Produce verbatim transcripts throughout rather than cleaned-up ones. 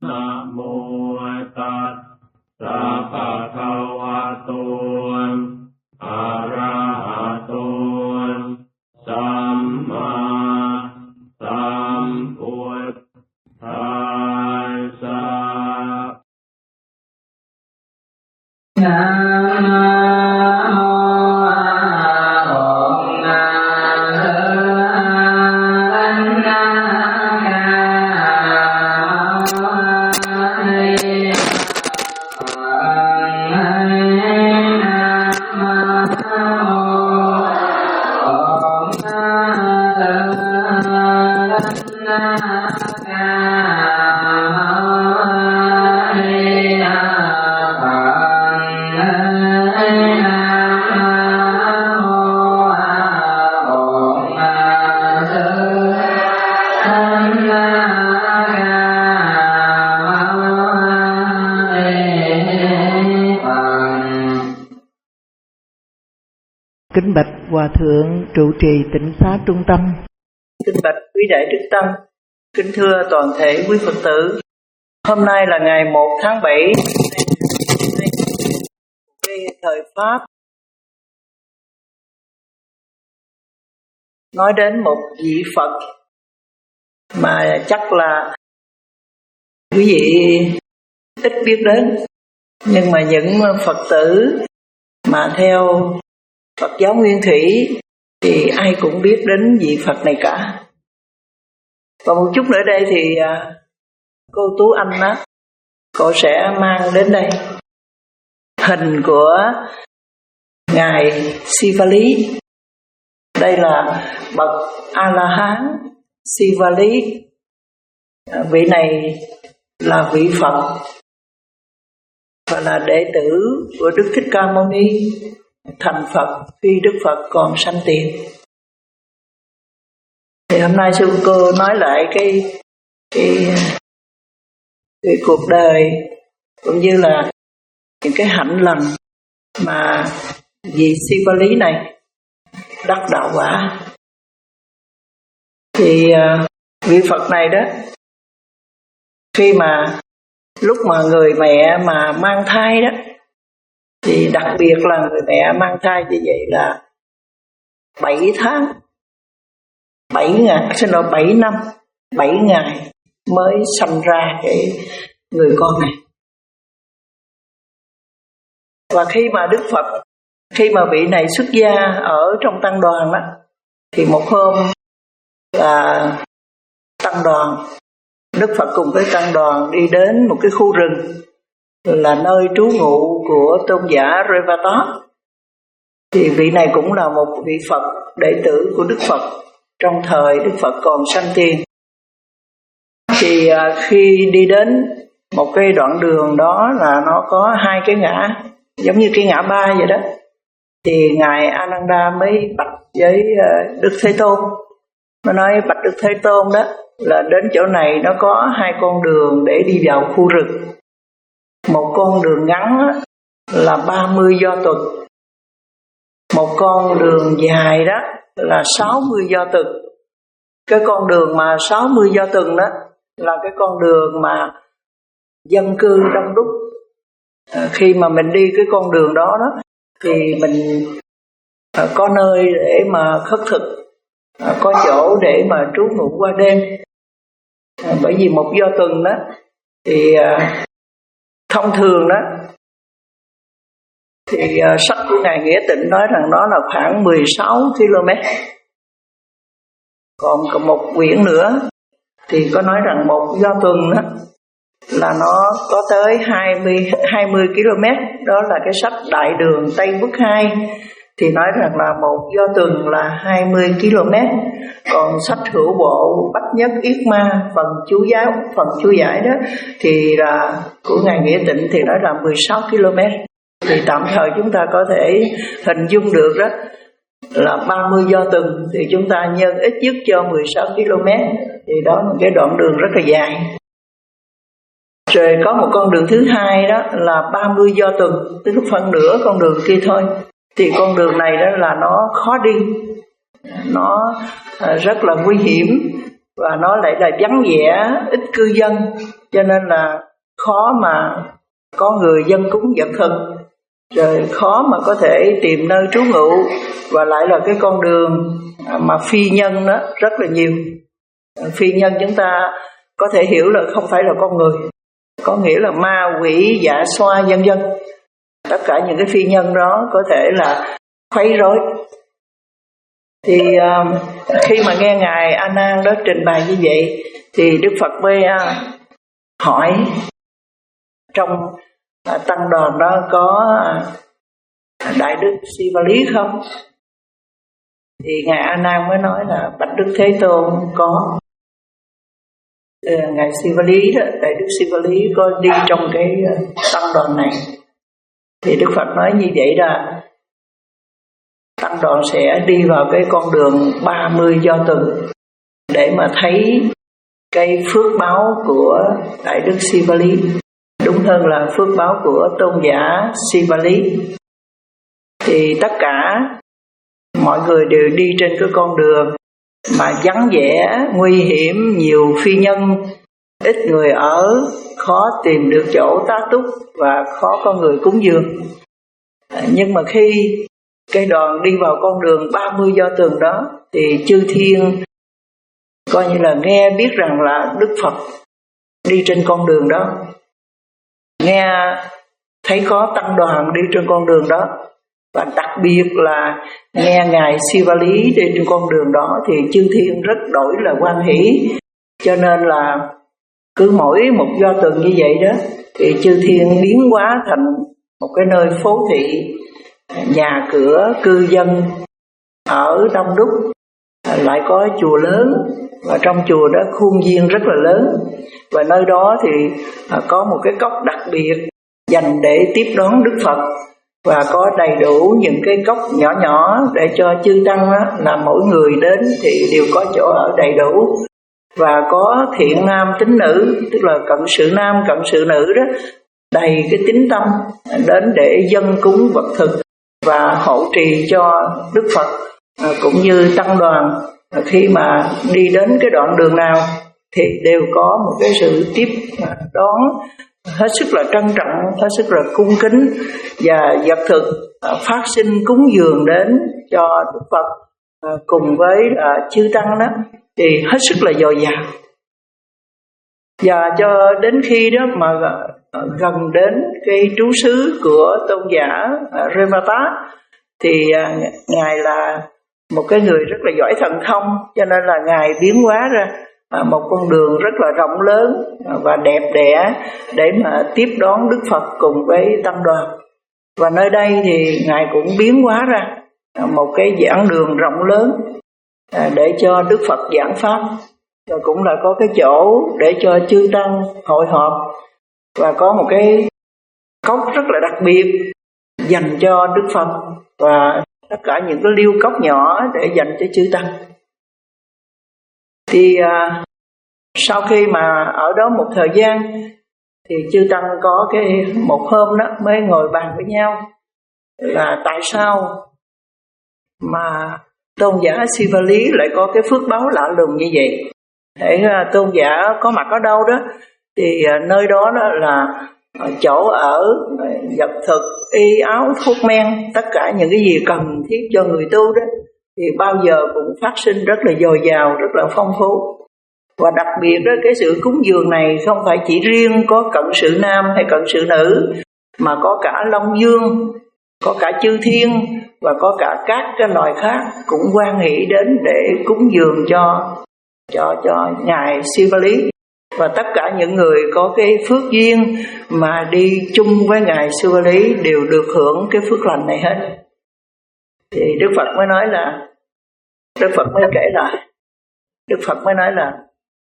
Nam mô Tát sa pa ka wa to arahato samma sambuddhassa. Kính bạch Hòa Thượng trụ trì Tịnh Xá Trung Tâm. Kính bạch quý đại đức tăng, kính thưa toàn thể quý Phật tử. Hôm nay là ngày một tháng bảy, cái thời Pháp, nói đến một vị Phật mà chắc là quý vị ít biết đến, nhưng mà những Phật tử mà theo Phật giáo Nguyên Thủy thì ai cũng biết đến vị Phật này cả. Và một chút nữa đây thì cô Tú Anh đó, cô sẽ mang đến đây hình của Ngài Sivali. Đây là bậc A-la-hán Sivali. Vị này là vị Phật và là đệ tử của Đức Thích Ca Mâu Ni, thành Phật khi Đức Phật còn sanh tiền. Thì hôm nay sư cô nói lại cái cái, cái cuộc đời cũng như là những cái hạnh lành mà vị Sivali này đắc đạo quả. Thì uh, vị Phật này đó, khi mà lúc mà người mẹ mà mang thai đó, thì đặc biệt là người mẹ mang thai như vậy là bảy tháng, bảy ngày, xin lỗi bảy năm, bảy ngày mới sanh ra cái người con này. Và khi mà Đức Phật, khi mà vị này xuất gia ở trong tăng đoàn đó, thì một hôm là tăng đoàn, Đức Phật cùng với tăng đoàn đi đến một cái khu rừng là nơi trú ngụ của tôn giả Revata. Thì vị này cũng là một vị Phật đệ tử của Đức Phật trong thời Đức Phật còn sanh tiền. Thì khi đi đến một cái đoạn đường đó là nó có hai cái ngã, giống như cái ngã ba vậy đó. Thì Ngài Ananda mới bạch với Đức Thế Tôn. Nó nói bạch Đức Thế Tôn đó là đến chỗ này nó có hai con đường để đi vào khu rừng. Một con đường ngắn là ba mươi do tuần, một con đường dài đó là sáu mươi do tuần. Cái con đường mà sáu mươi do tuần đó là cái con đường mà dân cư đông đúc. À, khi mà mình đi cái con đường đó đó thì mình à, có nơi để mà khất thực, à, có chỗ để mà trú ngụ qua đêm. À, bởi vì một do tuần đó thì à, thông thường đó thì uh, sách của Ngài Nghĩa Tịnh nói rằng nó là khoảng mười sáu ki lô mét. Còn, còn một quyển nữa thì có nói rằng một do tuần đó là nó có tới hai mươi ki lô mét. Đó là cái sách Đại Đường Tây Quốc hai thì nói rằng là một do tuần là hai mươi ki lô mét. Còn sách Hữu Bộ Bách Nhất Yết Ma phần chú giáo, phần chú giải đó thì là của Ngài Nghĩa Tịnh thì nói là mười sáu ki lô mét. Thì tạm thời chúng ta có thể hình dung được đó là ba mươi do tuần thì chúng ta nhân ít nhất cho mười sáu ki lô mét. Thì đó là cái đoạn đường rất là dài. Rồi có một con đường thứ hai đó là ba mươi do tuần, tức là phân nửa con đường kia thôi. Thì con đường này đó là nó khó đi, nó rất là nguy hiểm. và nó lại là vắng vẻ, ít cư dân, cho nên là khó mà có người dân cúng vật thực, rồi khó mà có thể tìm nơi trú ngụ, và lại là cái con đường mà phi nhân đó rất là nhiều. Phi nhân chúng ta có thể hiểu là không phải là con người, có nghĩa là ma quỷ, dạ xoa vân vân. Tất cả những cái phi nhân đó có thể là khuấy rối. Thì uh, khi mà nghe ngài A Nan đó trình bày như vậy, thì Đức Phật mới uh, hỏi trong uh, tăng đoàn đó có uh, Đại Đức Sivalí không? Thì ngài A Nan mới nói là bạch Đức Thế Tôn có. uh, Ngài Sivalí đó, Đại Đức Sivalí có đi trong cái uh, tăng đoàn này. Thì Đức Phật nói như vậy là tăng đoàn sẽ đi vào cái con đường ba mươi do tuần để mà thấy cái phước báo của Đại Đức Sivalí, đúng hơn là phước báo của tôn giả Sivalí. Thì tất cả mọi người đều đi trên cái con đường mà vắng vẻ, nguy hiểm, nhiều phi nhân, ít người ở, khó tìm được chỗ tá túc và khó có người cúng dường. Nhưng mà khi cái đoàn đi vào con đường ba mươi do tuần đó, thì chư thiên coi như là nghe biết rằng là Đức Phật đi trên con đường đó, nghe thấy có tăng đoàn đi trên con đường đó, và đặc biệt là nghe ngài Sivalí đi trên con đường đó, thì chư thiên rất đổi là hoan hỷ. Cho nên là cứ mỗi một do tuần như vậy đó, thì chư thiên biến hóa thành một cái nơi phố thị, nhà cửa, cư dân ở đông đúc, lại có chùa lớn, và trong chùa đó khuôn viên rất là lớn, và nơi đó thì có một cái cốc đặc biệt dành để tiếp đón Đức Phật, và có đầy đủ những cái cốc nhỏ nhỏ để cho chư tăng đó, là mỗi người đến thì đều có chỗ ở đầy đủ, và có thiện nam tín nữ, tức là cận sự nam cận sự nữ đó, đầy cái tín tâm đến để dâng cúng vật thực và hộ trì cho Đức Phật, cũng như tăng đoàn khi mà đi đến cái đoạn đường nào thì đều có một cái sự tiếp đón hết sức là trân trọng, hết sức là cung kính, và vật thực phát sinh cúng dường đến cho Đức Phật cùng với chư tăng đó thì hết sức là dồi dào. Và cho đến khi đó mà gần đến cái trú xứ của tôn giả Revata, thì ngài là một cái người rất là giỏi thần thông, cho nên là ngài biến hóa ra một con đường rất là rộng lớn và đẹp đẽ để mà tiếp đón Đức Phật cùng với tăng đoàn. Và nơi đây thì ngài cũng biến hóa ra một cái giảng đường rộng lớn để cho Đức Phật giảng pháp, và cũng là có cái chỗ để cho chư tăng hội họp, và có một cái cốc rất là đặc biệt dành cho Đức Phật, và tất cả những cái liêu cốc nhỏ để dành cho chư tăng. Thì à, sau khi mà ở đó một thời gian, thì chư tăng có cái một hôm đó mới ngồi bàn với nhau là tại sao mà tôn giả Sivalí lại có cái phước báo lạ lùng như vậy. Để tôn giả có mặt ở đâu đó thì nơi đó đó là chỗ ở, vật thực, y áo, thuốc men, tất cả những cái gì cần thiết cho người tu đó thì bao giờ cũng phát sinh rất là dồi dào, rất là phong phú. Và đặc biệt đó, cái sự cúng dường này không phải chỉ riêng có cận sự nam hay cận sự nữ, mà có cả Long Dương, có cả chư thiên, và có cả các cái loài khác cũng hoan hỷ đến để cúng dường cho cho cho ngài Sivalí. Và tất cả những người có cái phước duyên mà đi chung với ngài Sivalí đều được hưởng cái phước lành này hết. Thì Đức Phật mới nói là Đức Phật mới kể lại Đức Phật mới nói là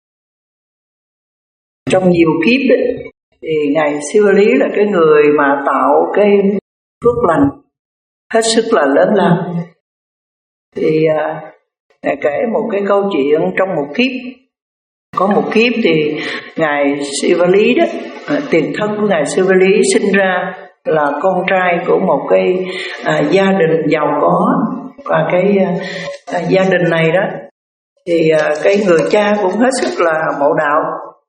trong nhiều kiếp ấy, thì ngài Sivalí là cái người mà tạo cái phước lành hết sức là lớn lao. Thì à, ngài kể một cái câu chuyện trong một kiếp. Có một kiếp thì ngài Sivalí đó, tiền thân của ngài Sivalí sinh ra là con trai của một cái à, gia đình giàu có, và cái à, gia đình này đó thì cái người cha cũng hết sức là mộ đạo.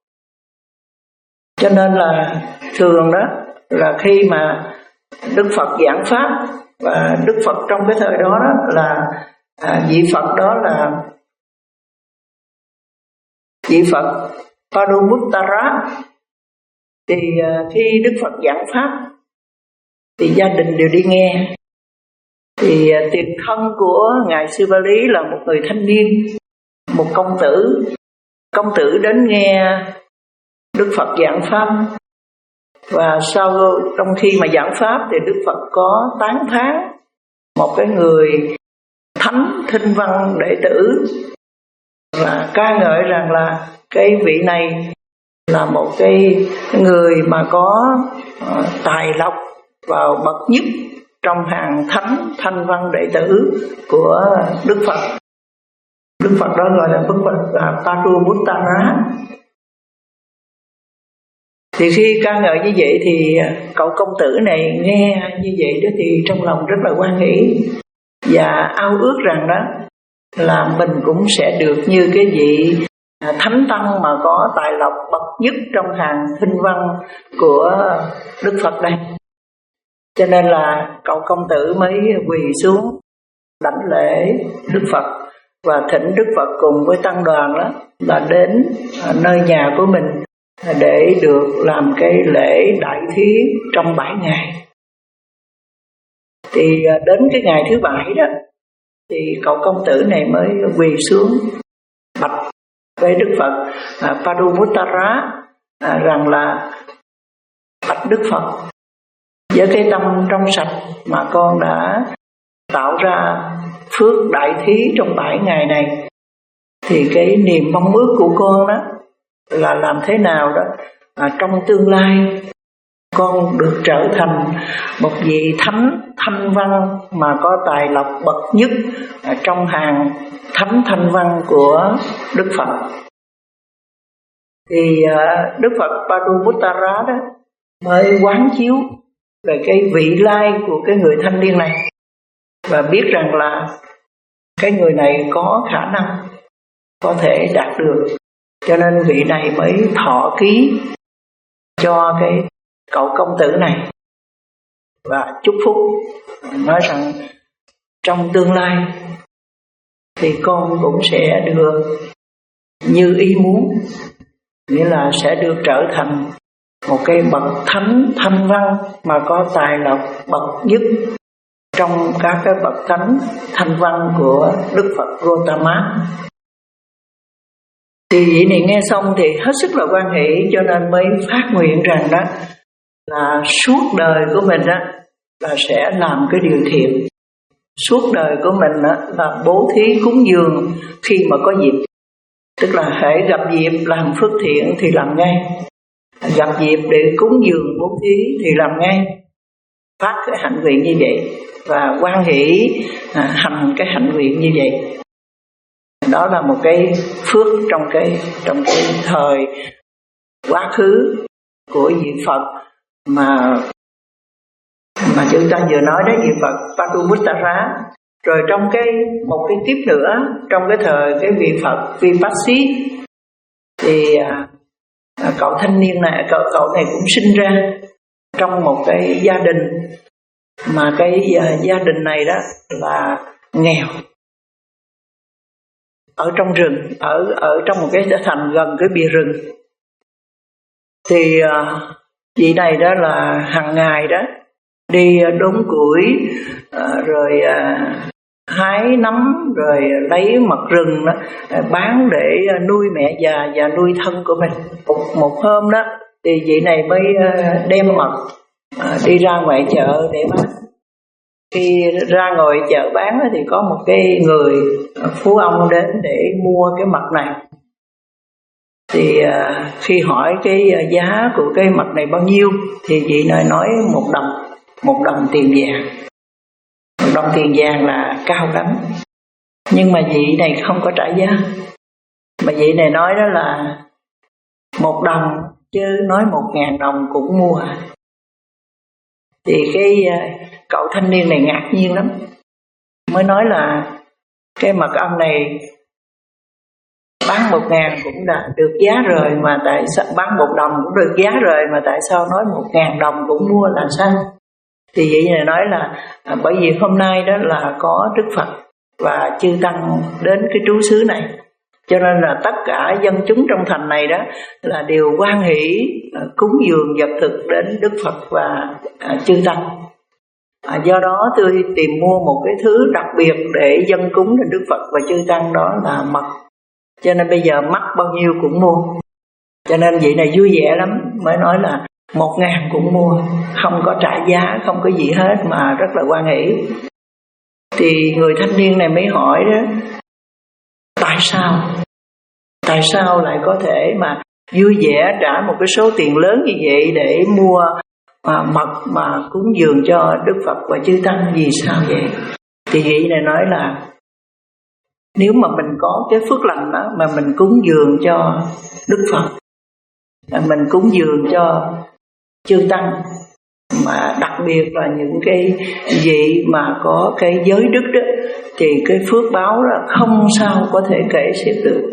Cho nên là thường đó là khi mà Đức Phật giảng pháp, và Đức Phật trong cái thời đó, đó là à, vị Phật đó là vị Phật Paduputtara, thì à, khi Đức Phật giảng pháp thì gia đình đều đi nghe. Thì à, tiền thân của ngài Sư Ba Lý là một người thanh niên, một công tử. Công tử đến nghe Đức Phật giảng pháp, và sau trong khi mà giảng pháp thì Đức Phật có tán thán một cái người thánh thinh văn đệ tử, và ca ngợi rằng là cái vị này là một cái người mà có uh, tài lộc vào bậc nhất trong hàng thánh thanh văn đệ tử của Đức Phật. Đức Phật đó gọi là Đức Phật uh, Paduputtara. Thì khi ca ngợi như vậy thì cậu công tử này nghe như vậy đó thì trong lòng rất là hoan hỷ, và ao ước rằng đó là mình cũng sẽ được như cái vị thánh tăng mà có tài lộc bậc nhất trong hàng thinh văn của Đức Phật đây. Cho nên là cậu công tử mới quỳ xuống đảnh lễ Đức Phật, và thỉnh Đức Phật cùng với tăng đoàn đó là đến nơi nhà của mình để được làm cái lễ đại thí trong bảy ngày. Thì đến cái ngày thứ bảy đó thì cậu công tử này mới quỳ xuống bạch với Đức Phật à, Paduputtara à, rằng là bạch Đức Phật, với cái tâm trong sạch mà con đã tạo ra phước đại thí trong bảy ngày này, thì cái niềm mong ước của con đó là làm thế nào đó à, trong tương lai con được trở thành một vị thánh thanh văn mà có tài lộc bậc nhất à, trong hàng thánh thanh văn của Đức Phật. Thì à, Đức Phật Paduputtara đó mới quán chiếu về cái vị lai của cái người thanh niên này, và biết rằng là cái người này có khả năng có thể đạt được. Cho nên vị này mới thọ ký cho cái cậu công tử này và chúc phúc, nói rằng trong tương lai thì con cũng sẽ được như ý muốn, nghĩa là sẽ được trở thành một cái bậc thánh thanh văn mà có tài lộc bậc nhất trong các cái bậc thánh thanh văn của Đức Phật Gautama. Thì vị này nghe xong thì hết sức là hoan hỷ, cho nên mới phát nguyện rằng đó là suốt đời của mình đó là sẽ làm cái điều thiện. Suốt đời của mình đó là bố thí cúng dường khi mà có dịp. Tức là hễ gặp dịp làm phước thiện thì làm ngay, gặp dịp để cúng dường bố thí thì làm ngay, phát cái hạnh nguyện như vậy và hoan hỷ à, hành cái hạnh nguyện như vậy. Đó là một cái phước trong cái trong cái thời quá khứ của vị Phật mà mà chúng ta vừa nói đấy, vị Phật Paduputtara. Rồi trong cái một cái tiếp nữa, trong cái thời cái vị Phật Vipassy thì à, cậu thanh niên này, cậu cậu này cũng sinh ra trong một cái gia đình mà cái uh, gia đình này đó là nghèo, ở trong rừng, ở ở trong một cái thành gần cái bìa rừng. Thì uh, vị này đó là hàng ngày đó đi đốn củi, uh, rồi uh, hái nấm, rồi lấy mật rừng đó, uh, bán để uh, nuôi mẹ già và nuôi thân của mình. Một, một hôm đó thì vị này mới uh, đem mật uh, đi ra ngoài chợ để bán. Khi ra ngồi chợ bán thì có một cái người phú ông đến để mua cái mật này. Thì khi hỏi cái giá của cái mật này bao nhiêu thì vị này nói một đồng, một đồng tiền vàng. Một đồng tiền vàng là cao lắm, nhưng mà vị này không có trả giá, mà vị này nói đó là một đồng chứ nói một ngàn đồng cũng mua. Thì cái cậu thanh niên này ngạc nhiên lắm, mới nói là cái mật ong này bán một ngàn cũng đã được giá rồi, mà tại sao bán một đồng cũng được giá rồi, mà tại sao nói một ngàn đồng cũng mua là sao? Thì vậy này nói là à, bởi vì hôm nay đó là có Đức Phật và chư tăng đến cái trú xứ này, cho nên là tất cả dân chúng trong thành này đó là đều hoan hỷ à, cúng dường vật thực đến Đức Phật và à, chư tăng. À, do đó tôi tìm mua một cái thứ đặc biệt để dâng cúng đến Đức Phật và chư tăng, đó là mật. Cho nên bây giờ mắc bao nhiêu cũng mua. Cho nên vậy này vui vẻ lắm, mới nói là một ngàn cũng mua, không có trả giá, không có gì hết, mà rất là hoan hỷ. Thì người thanh niên này mới hỏi đó, tại sao? Tại sao lại có thể mà vui vẻ trả một cái số tiền lớn như vậy để mua à, mật mà cúng dường cho Đức Phật và chư tăng, vì sao vậy? Thì vị này nói là nếu mà mình có cái phước lành đó mà mình cúng dường cho Đức Phật, mình cúng dường cho chư tăng, mà đặc biệt là những cái vị mà có cái giới đức đó, thì cái phước báo là không sao có thể kể xiết được.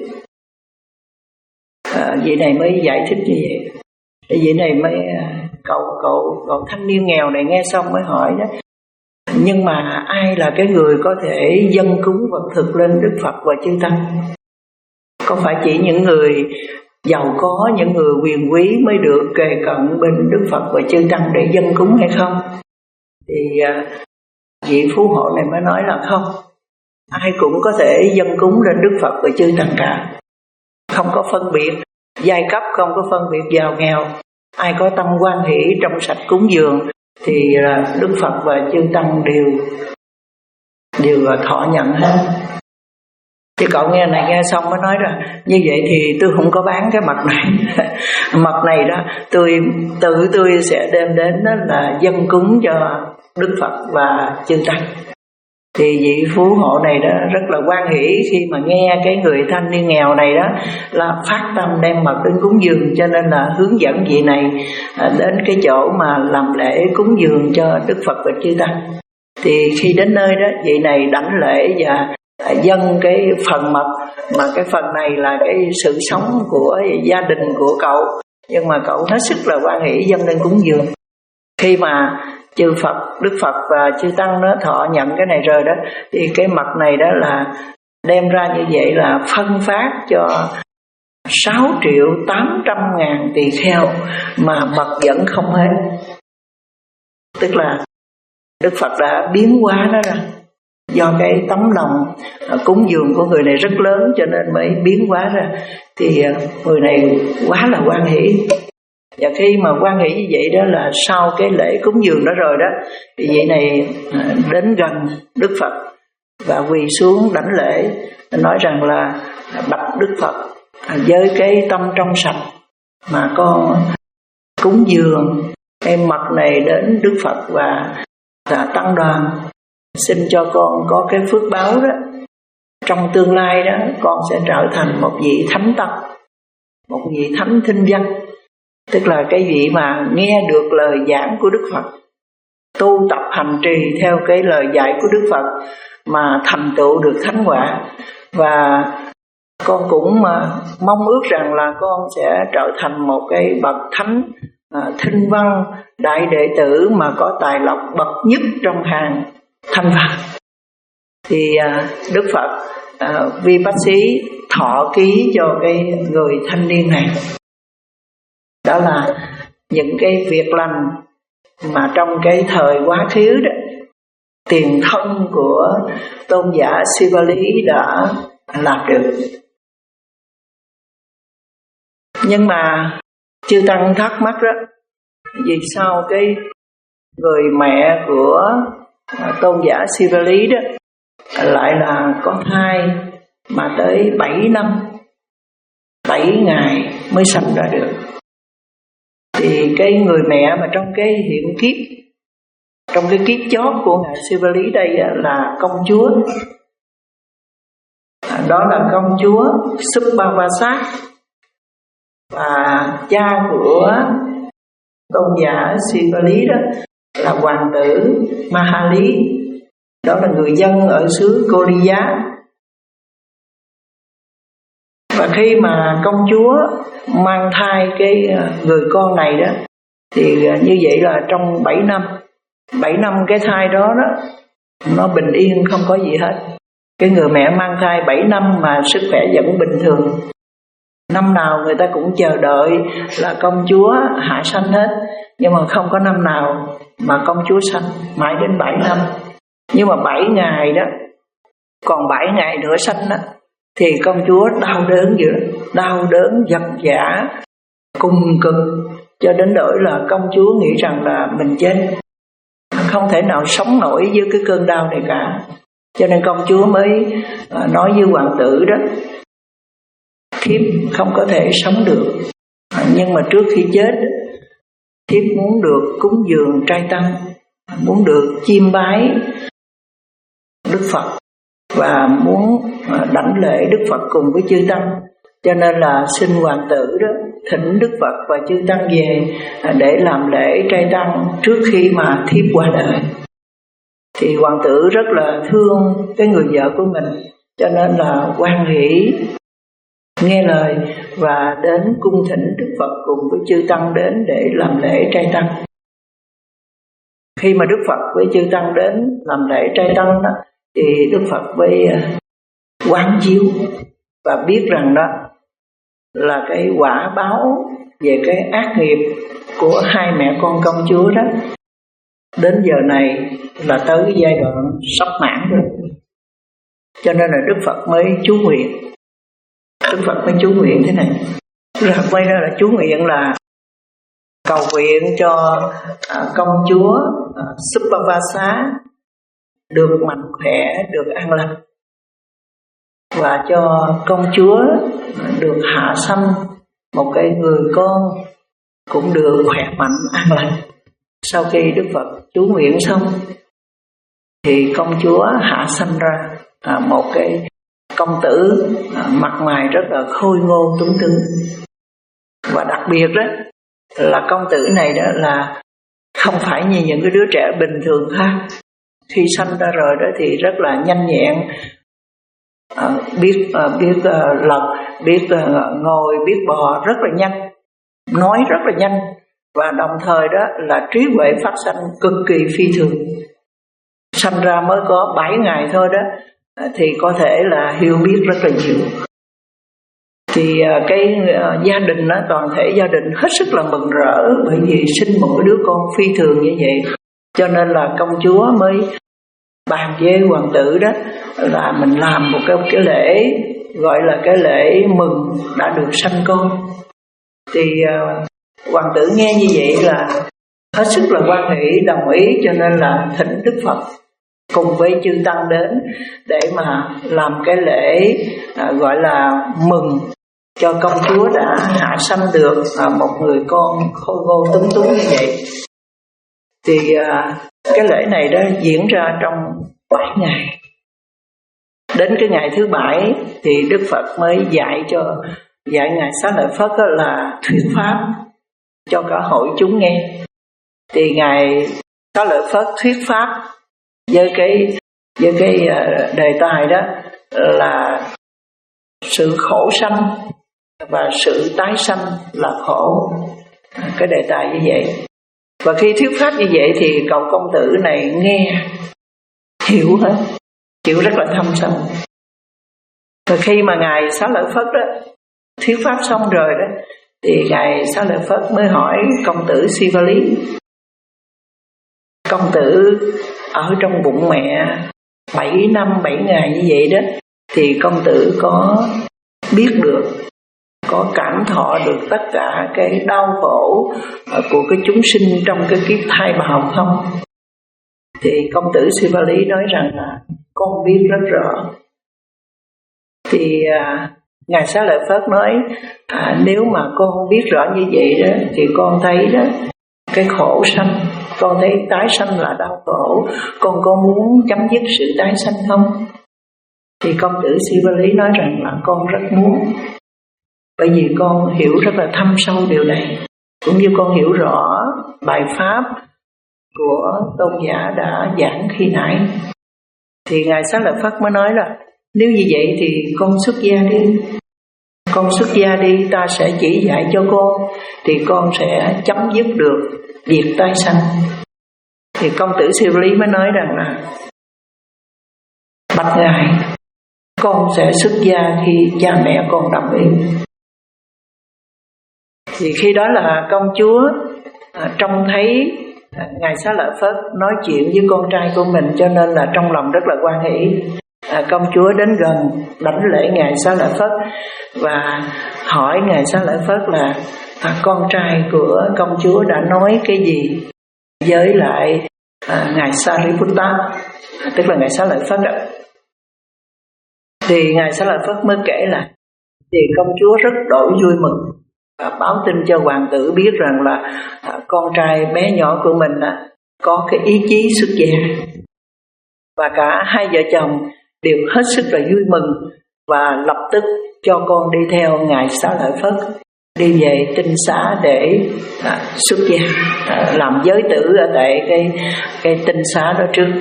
À, vị này mới giải thích như vậy. Vị này mới cậu cậu cậu thanh niên nghèo này nghe xong mới hỏi đó, nhưng mà ai là cái người có thể dâng cúng vật thực lên Đức Phật và chư tăng? Có phải chỉ những người giàu có, những người quyền quý mới được kề cận bên Đức Phật và chư tăng để dâng cúng hay không? Thì vị phú hộ này mới nói là không, ai cũng có thể dâng cúng lên Đức Phật và chư tăng cả, không có phân biệt giai cấp, không có phân biệt giàu nghèo. Ai có tâm hoan hỷ trong sạch cúng dường thì Đức Phật và chư tăng đều đều thọ nhận hết. Thì cậu nghe này nghe xong mới nói là như vậy thì tôi không có bán cái mật này. Mật này đó tôi tự tôi sẽ đem đến đó là dâng cúng cho Đức Phật và chư tăng. Thì vị phú hộ này đó rất là hoan hỷ khi mà nghe cái người thanh niên nghèo này đó là phát tâm đem mật đến cúng dường, cho nên là hướng dẫn vị này đến cái chỗ mà làm lễ cúng dường cho Đức Phật và chư tăng. Thì khi đến nơi đó, vị này đảnh lễ và dâng cái phần mật, mà cái phần này là cái sự sống của gia đình của cậu, nhưng mà cậu hết sức là hoan hỷ dâng lên cúng dường. Khi mà chư Phật, Đức Phật và chư tăng nó thọ nhận cái này rồi đó, thì cái mật này đó là đem ra như vậy là phân phát cho sáu triệu tám trăm ngàn tỳ kheo mà mật vẫn không hết. Tức là Đức Phật đã biến hóa nó ra, do cái tấm lòng cúng dường của người này rất lớn cho nên mới biến hóa ra. Thì người này quá là hoan hỷ. Và khi mà hoan hỷ như vậy đó là sau cái lễ cúng dường đó rồi đó, thì vị này đến gần Đức Phật và quỳ xuống đảnh lễ, nói rằng là bạch Đức Phật, với cái tâm trong sạch mà con cúng dường em mật này đến Đức Phật và tăng đoàn, xin cho con có cái phước báo đó, trong tương lai đó con sẽ trở thành một vị thánh tâm, một vị thánh thinh văn. Tức là cái vị mà nghe được lời giảng của Đức Phật, tu tập hành trì theo cái lời dạy của Đức Phật mà thành tựu được thánh quả. Và con cũng mong ước rằng là con sẽ trở thành một cái bậc thánh thinh văn, đại đệ tử mà có tài lộc bậc nhất trong hàng thanh văn. Thì Đức Phật Vipassí thọ ký cho cái người thanh niên này. Đó là những cái việc lành mà trong cái thời quá khứ đó, tiền thân của tôn giả Sivali đã làm được. Nhưng mà chư tăng thắc mắc đó, vì sao cái người mẹ của tôn giả Sivali đó lại là có thai mà tới bảy năm, bảy ngày mới sanh ra được? Thì cái người mẹ mà trong cái hiện kiếp, trong cái kiếp chót của ngài Sivali đây là công chúa. Đó là công chúa Subhavasa. Và cha của tôn giả Sivali đó là hoàng tử Mahali. Đó là người dân ở xứ Koliya. Và khi mà công chúa mang thai cái người con này đó, thì như vậy là trong bảy năm, bảy năm cái thai đó đó nó bình yên không có gì hết. Cái người mẹ mang thai bảy năm mà sức khỏe vẫn bình thường. Năm nào người ta cũng chờ đợi là công chúa hạ sanh hết, nhưng mà không có năm nào mà công chúa sanh, mãi đến bảy năm. Nhưng mà bảy ngày đó, còn bảy ngày nữa sanh đó, thì công chúa đau đớn dữ, đau đớn vật vã cùng cực, cho đến nỗi là công chúa nghĩ rằng là mình chết, không thể nào sống nổi với cái cơn đau này cả. Cho nên công chúa mới nói với hoàng tử đó, thiếp không có thể sống được, nhưng mà trước khi chết thiếp muốn được cúng dường trai tăng, muốn được chiêm bái Đức Phật và muốn đảnh lễ Đức Phật cùng với chư tăng. Cho nên là xin hoàng tử đó thỉnh Đức Phật và chư tăng về để làm lễ trai tăng trước khi mà thiếp qua đời. Thì hoàng tử rất là thương cái người vợ của mình, cho nên là hoan hỷ nghe lời và đến cung thỉnh Đức Phật cùng với chư tăng đến để làm lễ trai tăng. Khi mà Đức Phật với chư tăng đến làm lễ trai tăng đó, thì Đức Phật với quán chiếu và biết rằng đó là cái quả báo về cái ác nghiệp của hai mẹ con công chúa đó, đến giờ này là tới cái giai đoạn sắp mãn rồi. Cho nên là Đức Phật mới chú nguyện, Đức Phật mới chú nguyện thế này. Rồi quay ra là chú nguyện là cầu nguyện cho à, công chúa à, Suppavasa được mạnh khỏe, được an lành, và cho công chúa được hạ sanh một cái người con cũng được khỏe mạnh an lành. Sau khi Đức Phật chú nguyện xong thì công chúa hạ sanh ra à, một cái công tử à, mặt mày rất là khôi ngô tuấn tú. Và đặc biệt đó là công tử này đó là không phải như những cái đứa trẻ bình thường khác. Khi sanh ra rồi đó thì rất là nhanh nhẹn, à, biết à, biết à, lật, biết à, ngồi, biết bò rất là nhanh, nói rất là nhanh, và đồng thời đó là trí huệ phát sanh cực kỳ phi thường. Sanh ra mới có bảy ngày thôi đó thì có thể là hiểu biết rất là nhiều. Thì cái uh, gia đình đó, toàn thể gia đình hết sức là mừng rỡ, bởi vì sinh một cái đứa con phi thường như vậy. Cho nên là công chúa mới bàn với hoàng tử đó là mình làm một cái, cái lễ gọi là cái lễ mừng đã được sanh con. Thì uh, hoàng tử nghe như vậy là hết sức là hoan hỷ, đồng ý, cho nên là thỉnh Đức Phật cùng với chư tăng đến để mà làm cái lễ à, gọi là mừng cho công chúa đã hạ sanh được à, một người con khôi ngô tuấn tú như vậy. Thì à, cái lễ này đó diễn ra trong bảy ngày. Đến cái ngày thứ bảy thì Đức Phật mới dạy cho dạy ngài Xá Lợi Phất là thuyết pháp cho cả hội chúng nghe. Thì ngài Xá Lợi Phất thuyết pháp với cái với cái đề tài đó là sự khổ sanh và sự tái sanh là khổ, cái đề tài như vậy. Và khi thuyết pháp như vậy thì cậu công tử này nghe hiểu hết, hiểu rất là thâm sâu. Và khi mà ngài Xá Lợi Phất đó thuyết pháp xong rồi đó thì ngài Xá Lợi Phất mới hỏi công tử Sivali: công tử ở trong bụng mẹ bảy năm bảy ngày như vậy đó, thì công tử có biết được, có cảm thọ được tất cả cái đau khổ của cái chúng sinh trong cái kiếp thai bào không? Thì công tử Sivali nói rằng là con biết rất rõ. Thì à, ngài Xá Lợi Phất nói à, nếu mà con biết rõ như vậy đó thì con thấy đó cái khổ sanh, con thấy tái sanh là đau khổ, con có muốn chấm dứt sự tái sanh không? Thì công tử Sivali nói rằng là con rất muốn, bởi vì con hiểu rất là thâm sâu điều này, cũng như con hiểu rõ bài pháp của tôn giả đã giảng khi nãy. Thì ngài Xá Lợi Phất mới nói là nếu như vậy thì con xuất gia đi. con xuất gia đi, ta sẽ chỉ dạy cho con, thì con sẽ chấm dứt được việc tái sanh. Thì công tử Siêu Lý mới nói rằng là bạch ngài, con sẽ xuất gia khi cha mẹ con đồng ý. Thì khi đó là công chúa à, trông thấy à, ngài Xá Lợi Phất nói chuyện với con trai của mình, cho nên là trong lòng rất là hoan hỷ. À, công chúa đến gần đảnh lễ ngài Xá Lợi Phất và hỏi ngài Xá Lợi Phất là à, con trai của công chúa đã nói cái gì với lại à, ngài Sariputta, tức là ngài Xá Lợi Phất đó. Thì ngài Xá Lợi Phất mới kể là thì công chúa rất đổi vui mừng và báo tin cho hoàng tử biết rằng là à, con trai bé nhỏ của mình à, có cái ý chí xuất gia. Và cả hai vợ chồng đều hết sức là vui mừng và lập tức cho con đi theo ngài Xá Lợi Phất đi về Tinh Xá để à, xuất gia, à, làm giới tử ở tại cái cái Tinh Xá đó trước.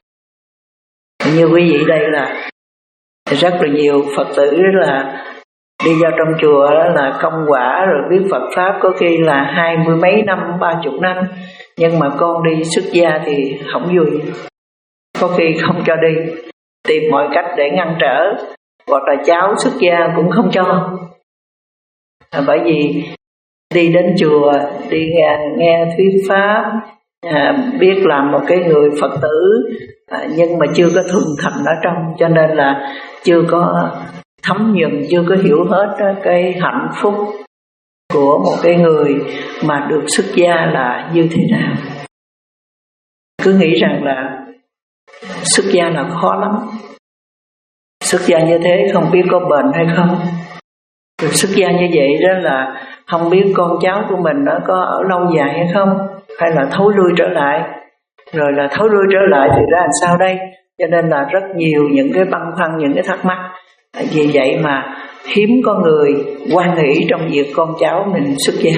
Như quý vị đây là rất là nhiều Phật tử là đi vào trong chùa đó là công quả rồi biết Phật pháp có khi là hai mươi mấy năm, ba chục năm, nhưng mà con đi xuất gia thì không vui, có khi không cho đi, tìm mọi cách để ngăn trở, hoặc là cháu xuất gia cũng không cho. À, bởi vì đi đến chùa, đi nghe, nghe thuyết pháp, à, biết làm một cái người Phật tử, à, nhưng mà chưa có thuần thành ở trong, cho nên là chưa có thấm nhuần, chưa có hiểu hết cái hạnh phúc của một cái người mà được xuất gia là như thế nào. Cứ nghĩ rằng là xuất gia là khó lắm, xuất gia như thế không biết có bền hay không. Được xuất gia như vậy đó là không biết con cháu của mình nó có ở lâu dài hay không, hay là thối lui trở lại. Rồi là thối lui trở lại thì ra làm sao đây? Cho nên là rất nhiều những cái băn khoăn, những cái thắc mắc. Vì vậy mà hiếm có người hoan hỷ trong việc con cháu mình xuất gia.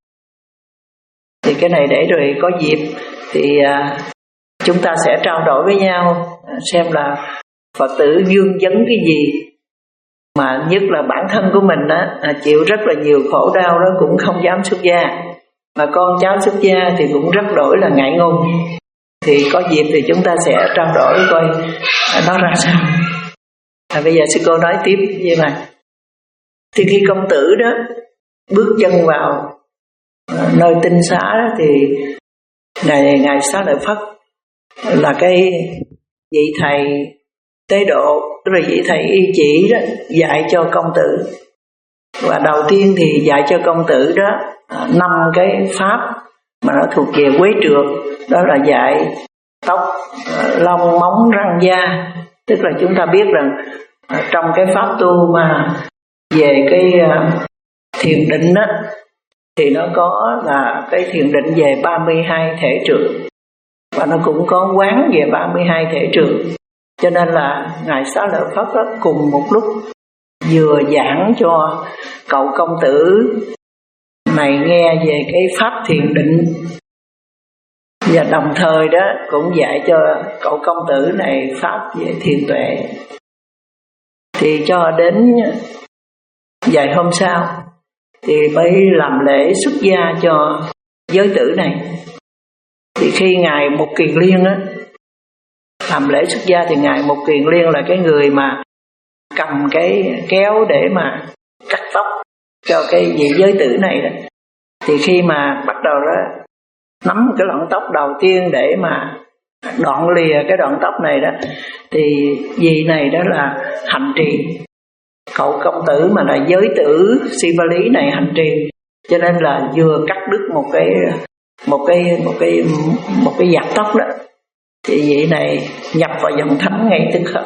Thì cái này để rồi có dịp thì à, chúng ta sẽ trao đổi với nhau, xem là Phật tử vương vấn cái gì, mà nhất là bản thân của mình á, chịu rất là nhiều khổ đau đó cũng không dám xuất gia, mà con cháu xuất gia thì cũng rất đổi là ngại ngùng. Thì có dịp thì chúng ta sẽ trao đổi coi nó ra sao. À, bây giờ sư cô nói tiếp như này. Thì khi công tử đó bước chân vào nơi Tinh Xá đó, thì ngài ngài Xá Lợi Phất là cái vị thầy tế độ, tức là vị thầy y chỉ đó, dạy cho công tử. Và đầu tiên thì dạy cho công tử đó năm cái pháp mà nó thuộc về quế trượt, đó là dạy tóc, lông, móng, răng, da. Tức là chúng ta biết rằng trong cái pháp tu mà về cái thiền định đó, thì nó có là cái thiền định về ba mươi hai thể trượt, và nó cũng có quán về ba mươi hai thể trượt. Cho nên là ngài Xá Lợi Phất đó, cùng một lúc vừa giảng cho cậu công tử này nghe về cái pháp thiền định, và đồng thời đó cũng dạy cho cậu công tử này pháp về thiền tuệ. Thì cho đến vài hôm sau thì mới làm lễ xuất gia cho giới tử này. Thì khi ngài Mục Kiền Liên á làm lễ xuất gia, thì ngài Mục Kiền Liên là cái người mà cầm cái kéo để mà cắt tóc cho cái vị giới tử này đó. Thì khi mà bắt đầu đó nắm cái đoạn tóc đầu tiên để mà đoạn lìa cái đoạn tóc này đó, thì vị này đó là hành trì, cậu công tử mà là giới tử Siva Lý này hành trì, cho nên là vừa cắt đứt một cái một cái một cái một cái giặt tóc đó, thì vị này nhập vào dòng thánh ngay tức khắc.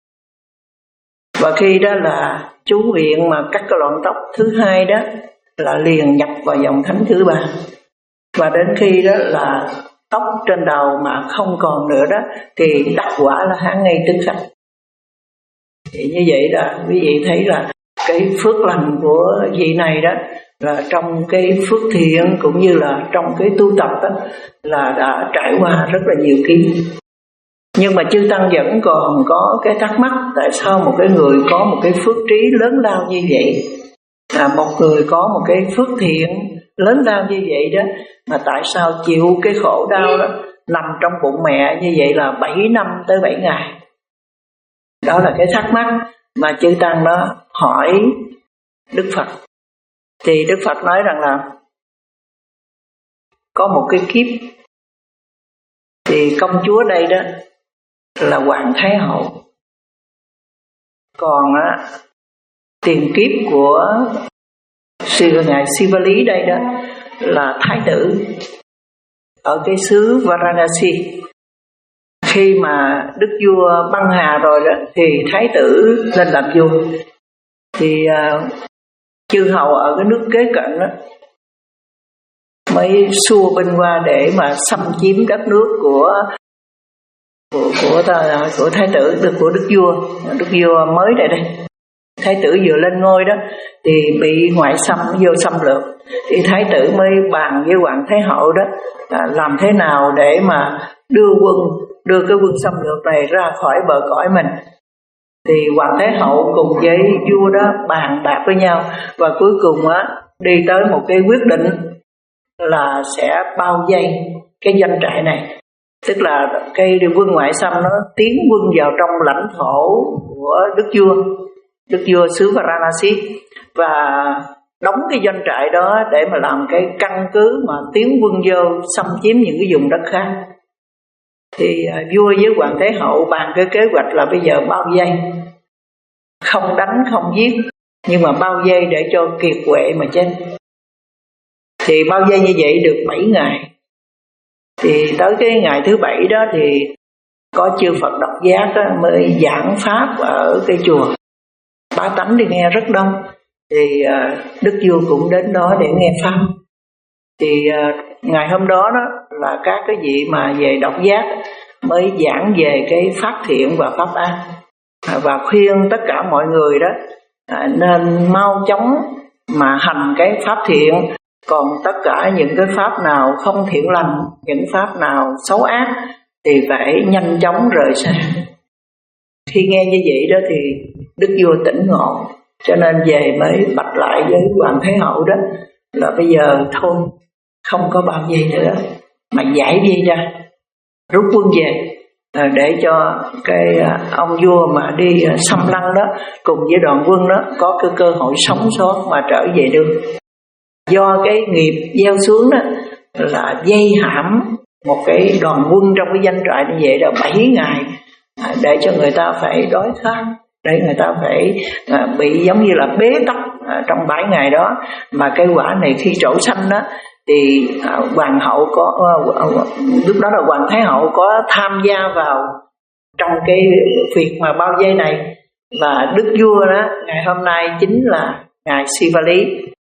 Và khi đó là chú viện mà cắt cái đoạn tóc thứ hai đó là liền nhập vào dòng thánh thứ ba. Và đến khi đó là tóc trên đầu mà không còn nữa đó, thì đắc quả là hắn ngay tức khắc. Thì như vậy là quý vị thấy là cái phước lành của vị này đó là trong cái phước thiện cũng như là trong cái tu tập đó là đã trải qua rất là nhiều kiếp. Nhưng mà chư tăng vẫn còn có cái thắc mắc, tại sao một cái người có một cái phước trí lớn lao như vậy à, một người có một cái phước thiện lớn lao như vậy đó, mà tại sao chịu cái khổ đau đó nằm trong bụng mẹ như vậy là bảy năm tới bảy ngày? Đó là cái thắc mắc mà chư Tăng đó hỏi Đức Phật. Thì Đức Phật nói rằng là có một cái kiếp, thì công chúa đây đó là Hoàng Thái Hậu, còn á, tiền kiếp của sư ngài Sivalí đây đó là thái tử ở cái xứ Varanasi. Khi mà đức vua băng hà rồi đó thì thái tử lên làm vua, thì uh, chư hầu ở cái nước kế cận đó mới xua binh qua để mà xâm chiếm đất nước của của của ta của thái tử được của đức vua đức vua mới đây đây. Thái tử vừa lên ngôi đó thì bị ngoại xâm vô xâm lược, thì thái tử mới bàn với Hoàng Thái Hậu đó à, làm thế nào để mà đưa quân đưa cái quân xâm lược này ra khỏi bờ cõi mình. Thì Hoàng Thái Hậu cùng với vua đó bàn bạc với nhau, và cuối cùng á đi tới một cái quyết định là sẽ bao vây cái doanh trại này. Tức là cái quân ngoại xâm nó tiến quân vào trong lãnh thổ của đức vua đức vua xứ Varanasi, và đóng cái doanh trại đó để mà làm cái căn cứ mà tiến quân vô xâm chiếm những cái vùng đất khác. Thì à, vua với Hoàng Thái Hậu bàn cái kế hoạch là bây giờ bao vây, không đánh không giết, nhưng mà bao vây để cho kiệt quệ mà chết. Thì bao vây như vậy được bảy ngày. Thì tới cái ngày thứ bảy đó thì có chư Phật độc giác đó, mới giảng pháp ở cái chùa. Bá tánh đi nghe rất đông, thì uh, đức vua cũng đến đó để nghe pháp. Thì uh, ngày hôm đó đó là các cái vị mà về độc giác mới giảng về cái pháp thiện và pháp ác, à, và khuyên tất cả mọi người đó à, nên mau chóng mà hành cái pháp thiện, còn tất cả những cái pháp nào không thiện lành, những pháp nào xấu ác thì phải nhanh chóng rời xa. Khi nghe như vậy đó thì đức vua tỉnh ngộ, cho nên về mới bạch lại với Hoàng Thái Hậu đó là bây giờ thôi không có bao vây nữa, mà giải vây ra, rút quân về để cho cái ông vua mà đi xâm lăng đó cùng với đoàn quân đó có cái cơ hội sống sót mà trở về được. Do cái nghiệp gieo xuống đó là dây hãm một cái đoàn quân trong cái doanh trại như vậy đó bảy ngày, để cho người ta phải đói khát, để người ta phải bị giống như là bế tắc trong bảy ngày đó. Mà cái quả này khi trổ xanh đó thì hoàng hậu có lúc đó là Hoàng Thái Hậu có tham gia vào trong cái việc mà bao vây này, và đức vua đó ngày hôm nay chính là ngài Sivalí,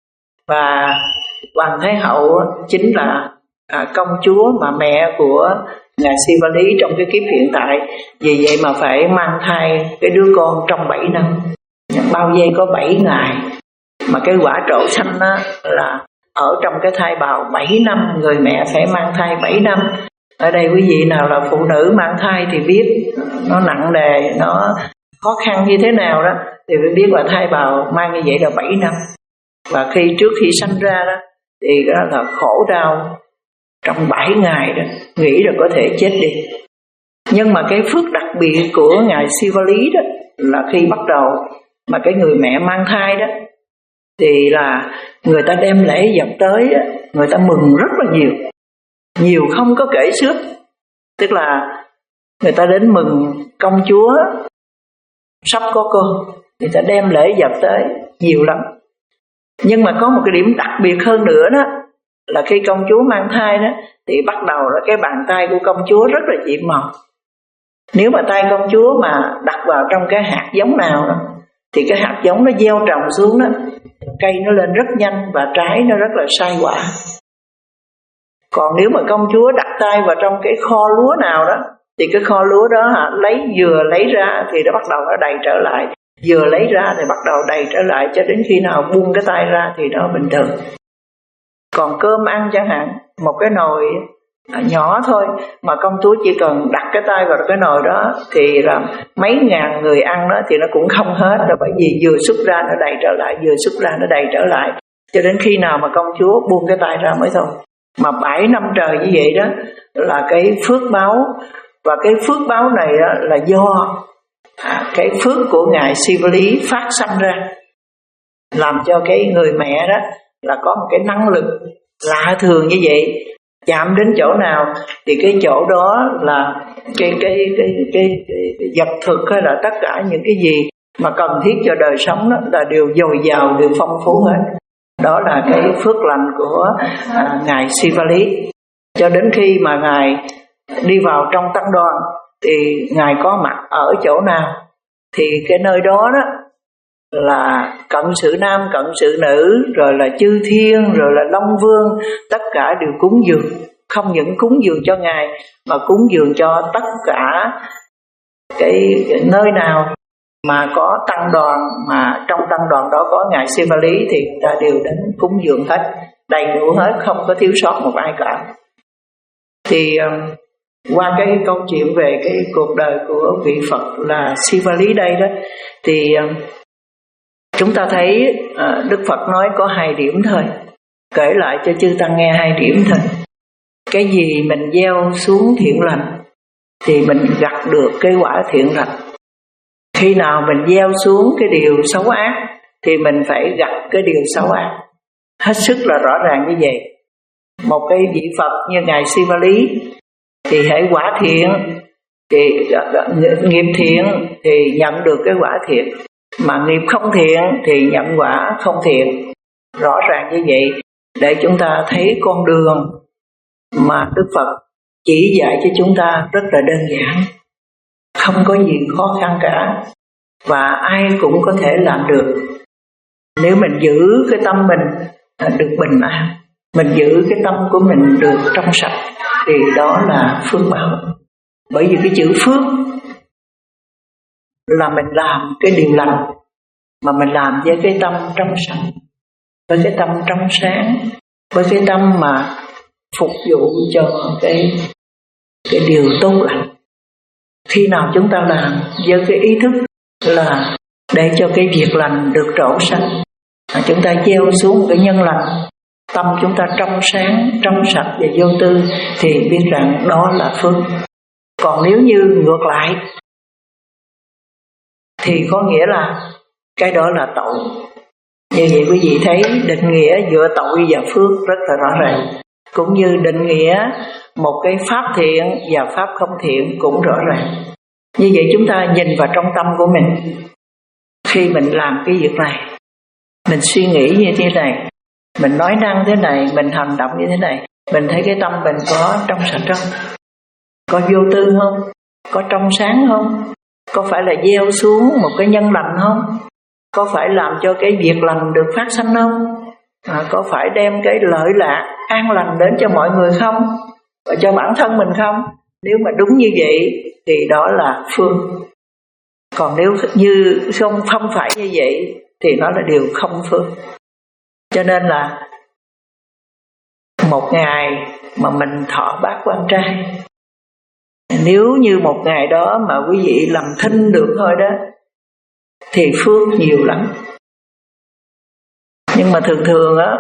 và Hoàng Thái Hậu chính là à, công chúa mà mẹ của ngài Sivalí trong cái kiếp hiện tại. Vì vậy mà phải mang thai cái đứa con trong bảy năm, bao vây có bảy ngày, mà cái quả trổ xanh đó là ở trong cái thai bào bảy năm, người mẹ phải mang thai bảy năm. Ở đây quý vị nào là phụ nữ mang thai thì biết nó nặng nề, nó khó khăn như thế nào đó, thì phải biết là thai bào mang như vậy là bảy năm. Và khi trước khi sanh ra đó thì đó là khổ đau trong bảy ngày đó, nghĩ là có thể chết đi. Nhưng mà cái phước đặc biệt của ngài Sivalí đó là khi bắt đầu mà cái người mẹ mang thai đó thì là người ta đem lễ vật tới đó, người ta mừng rất là nhiều, nhiều không có kể xước. Tức là người ta đến mừng công chúa sắp có con, người ta đem lễ vật tới nhiều lắm. Nhưng mà có một cái điểm đặc biệt hơn nữa đó là khi công chúa mang thai đó thì bắt đầu là cái bàn tay của công chúa rất là nhiệm màu. Nếu mà tay công chúa mà đặt vào trong cái hạt giống nào đó thì cái hạt giống nó gieo trồng xuống đó, cây nó lên rất nhanh và trái nó rất là sai quả. Còn nếu mà công chúa đặt tay vào trong cái kho lúa nào đó thì cái kho lúa đó hả, lấy vừa lấy ra thì nó bắt đầu nó đầy trở lại, vừa lấy ra thì bắt đầu đầy trở lại, cho đến khi nào buông cái tay ra thì nó bình thường. Còn cơm ăn chẳng hạn, một cái nồi à, nhỏ thôi, mà công chúa chỉ cần đặt cái tay vào cái nồi đó thì là mấy ngàn người ăn đó thì nó cũng không hết, là bởi vì vừa xúc ra nó đầy trở lại, vừa xúc ra nó đầy trở lại, cho đến khi nào mà công chúa buông cái tay ra mới thôi. Mà bảy năm trời như vậy đó là cái phước báo, và cái phước báo này đó là do à, cái phước của ngài Siva Lý phát sanh ra, làm cho cái người mẹ đó là có một cái năng lực lạ thường như vậy, chạm đến chỗ nào thì cái chỗ đó là cái cái cái cái, cái, cái vật thực hay là tất cả những cái gì mà cần thiết cho đời sống đó là đều dồi dào, đều phong phú hết. Đó là cái phước lành của à, ngài Siva Lý. Cho đến khi mà ngài đi vào trong tăng đoàn thì ngài có mặt ở chỗ nào thì cái nơi đó đó là cận sự nam, cận sự nữ, rồi là chư thiên, rồi là long vương, tất cả đều cúng dường. Không những cúng dường cho ngài mà cúng dường cho tất cả cái, cái nơi nào mà có tăng đoàn, mà trong tăng đoàn đó có ngài Siva Lý thì người ta đều đến cúng dường hết, đầy đủ hết, không có thiếu sót một ai cả. Thì qua cái câu chuyện về cái cuộc đời của vị Phật là Siva Lý đây đó, thì chúng ta thấy Đức Phật nói có hai điểm thôi, kể lại cho chư tăng nghe hai điểm thôi. Cái gì mình gieo xuống thiện lành thì mình gặt được cái quả thiện lành. Khi nào mình gieo xuống cái điều xấu ác thì mình phải gặt cái điều xấu ác. Hết sức là rõ ràng như vậy. Một cái vị Phật như ngài Siva Lý thì hãy quả thiện thì nghiệp thiện thì nhận được cái quả thiện, mà nghiệp không thiện thì nhận quả không thiện. Rõ ràng như vậy để chúng ta thấy con đường mà Đức Phật chỉ dạy cho chúng ta rất là đơn giản, không có gì khó khăn cả, và ai cũng có thể làm được. Nếu mình giữ cái tâm mình được bình an, mình giữ cái tâm của mình được trong sạch thì đó là phước báo. Bởi vì cái chữ phước là mình làm cái điều lành, mà mình làm với cái tâm trong sạch, với cái tâm trong sáng, với cái tâm mà phục vụ cho cái cái điều tốt lành. Khi nào chúng ta làm với cái ý thức là để cho cái việc lành được trổ xanh, chúng ta gieo xuống một cái nhân lành, tâm chúng ta trong sáng, trong sạch và vô tư, thì biết rằng đó là phước. Còn nếu như ngược lại thì có nghĩa là cái đó là tội. Như vậy quý vị thấy định nghĩa giữa tội và phước rất là rõ ràng, cũng như định nghĩa một cái pháp thiện và pháp không thiện cũng rõ ràng. Như vậy chúng ta nhìn vào trong tâm của mình, khi mình làm cái việc này, mình suy nghĩ như thế này, mình nói năng thế này, mình hành động như thế này, mình thấy cái tâm mình có trong sạch không? Có vô tư không? Có trong sáng không? Có phải là gieo xuống một cái nhân lành không? Có phải làm cho cái việc lành được phát sanh không? À, có phải đem cái lợi lạc, an lành đến cho mọi người không? Và cho bản thân mình không? Nếu mà đúng như vậy thì đó là phương. Còn nếu như không không phải như vậy thì nó là điều không phương. Cho nên là một ngày mà mình thọ bát quan trai, nếu như một ngày đó mà quý vị làm thinh được thôi đó thì phước nhiều lắm. Nhưng mà thường thường á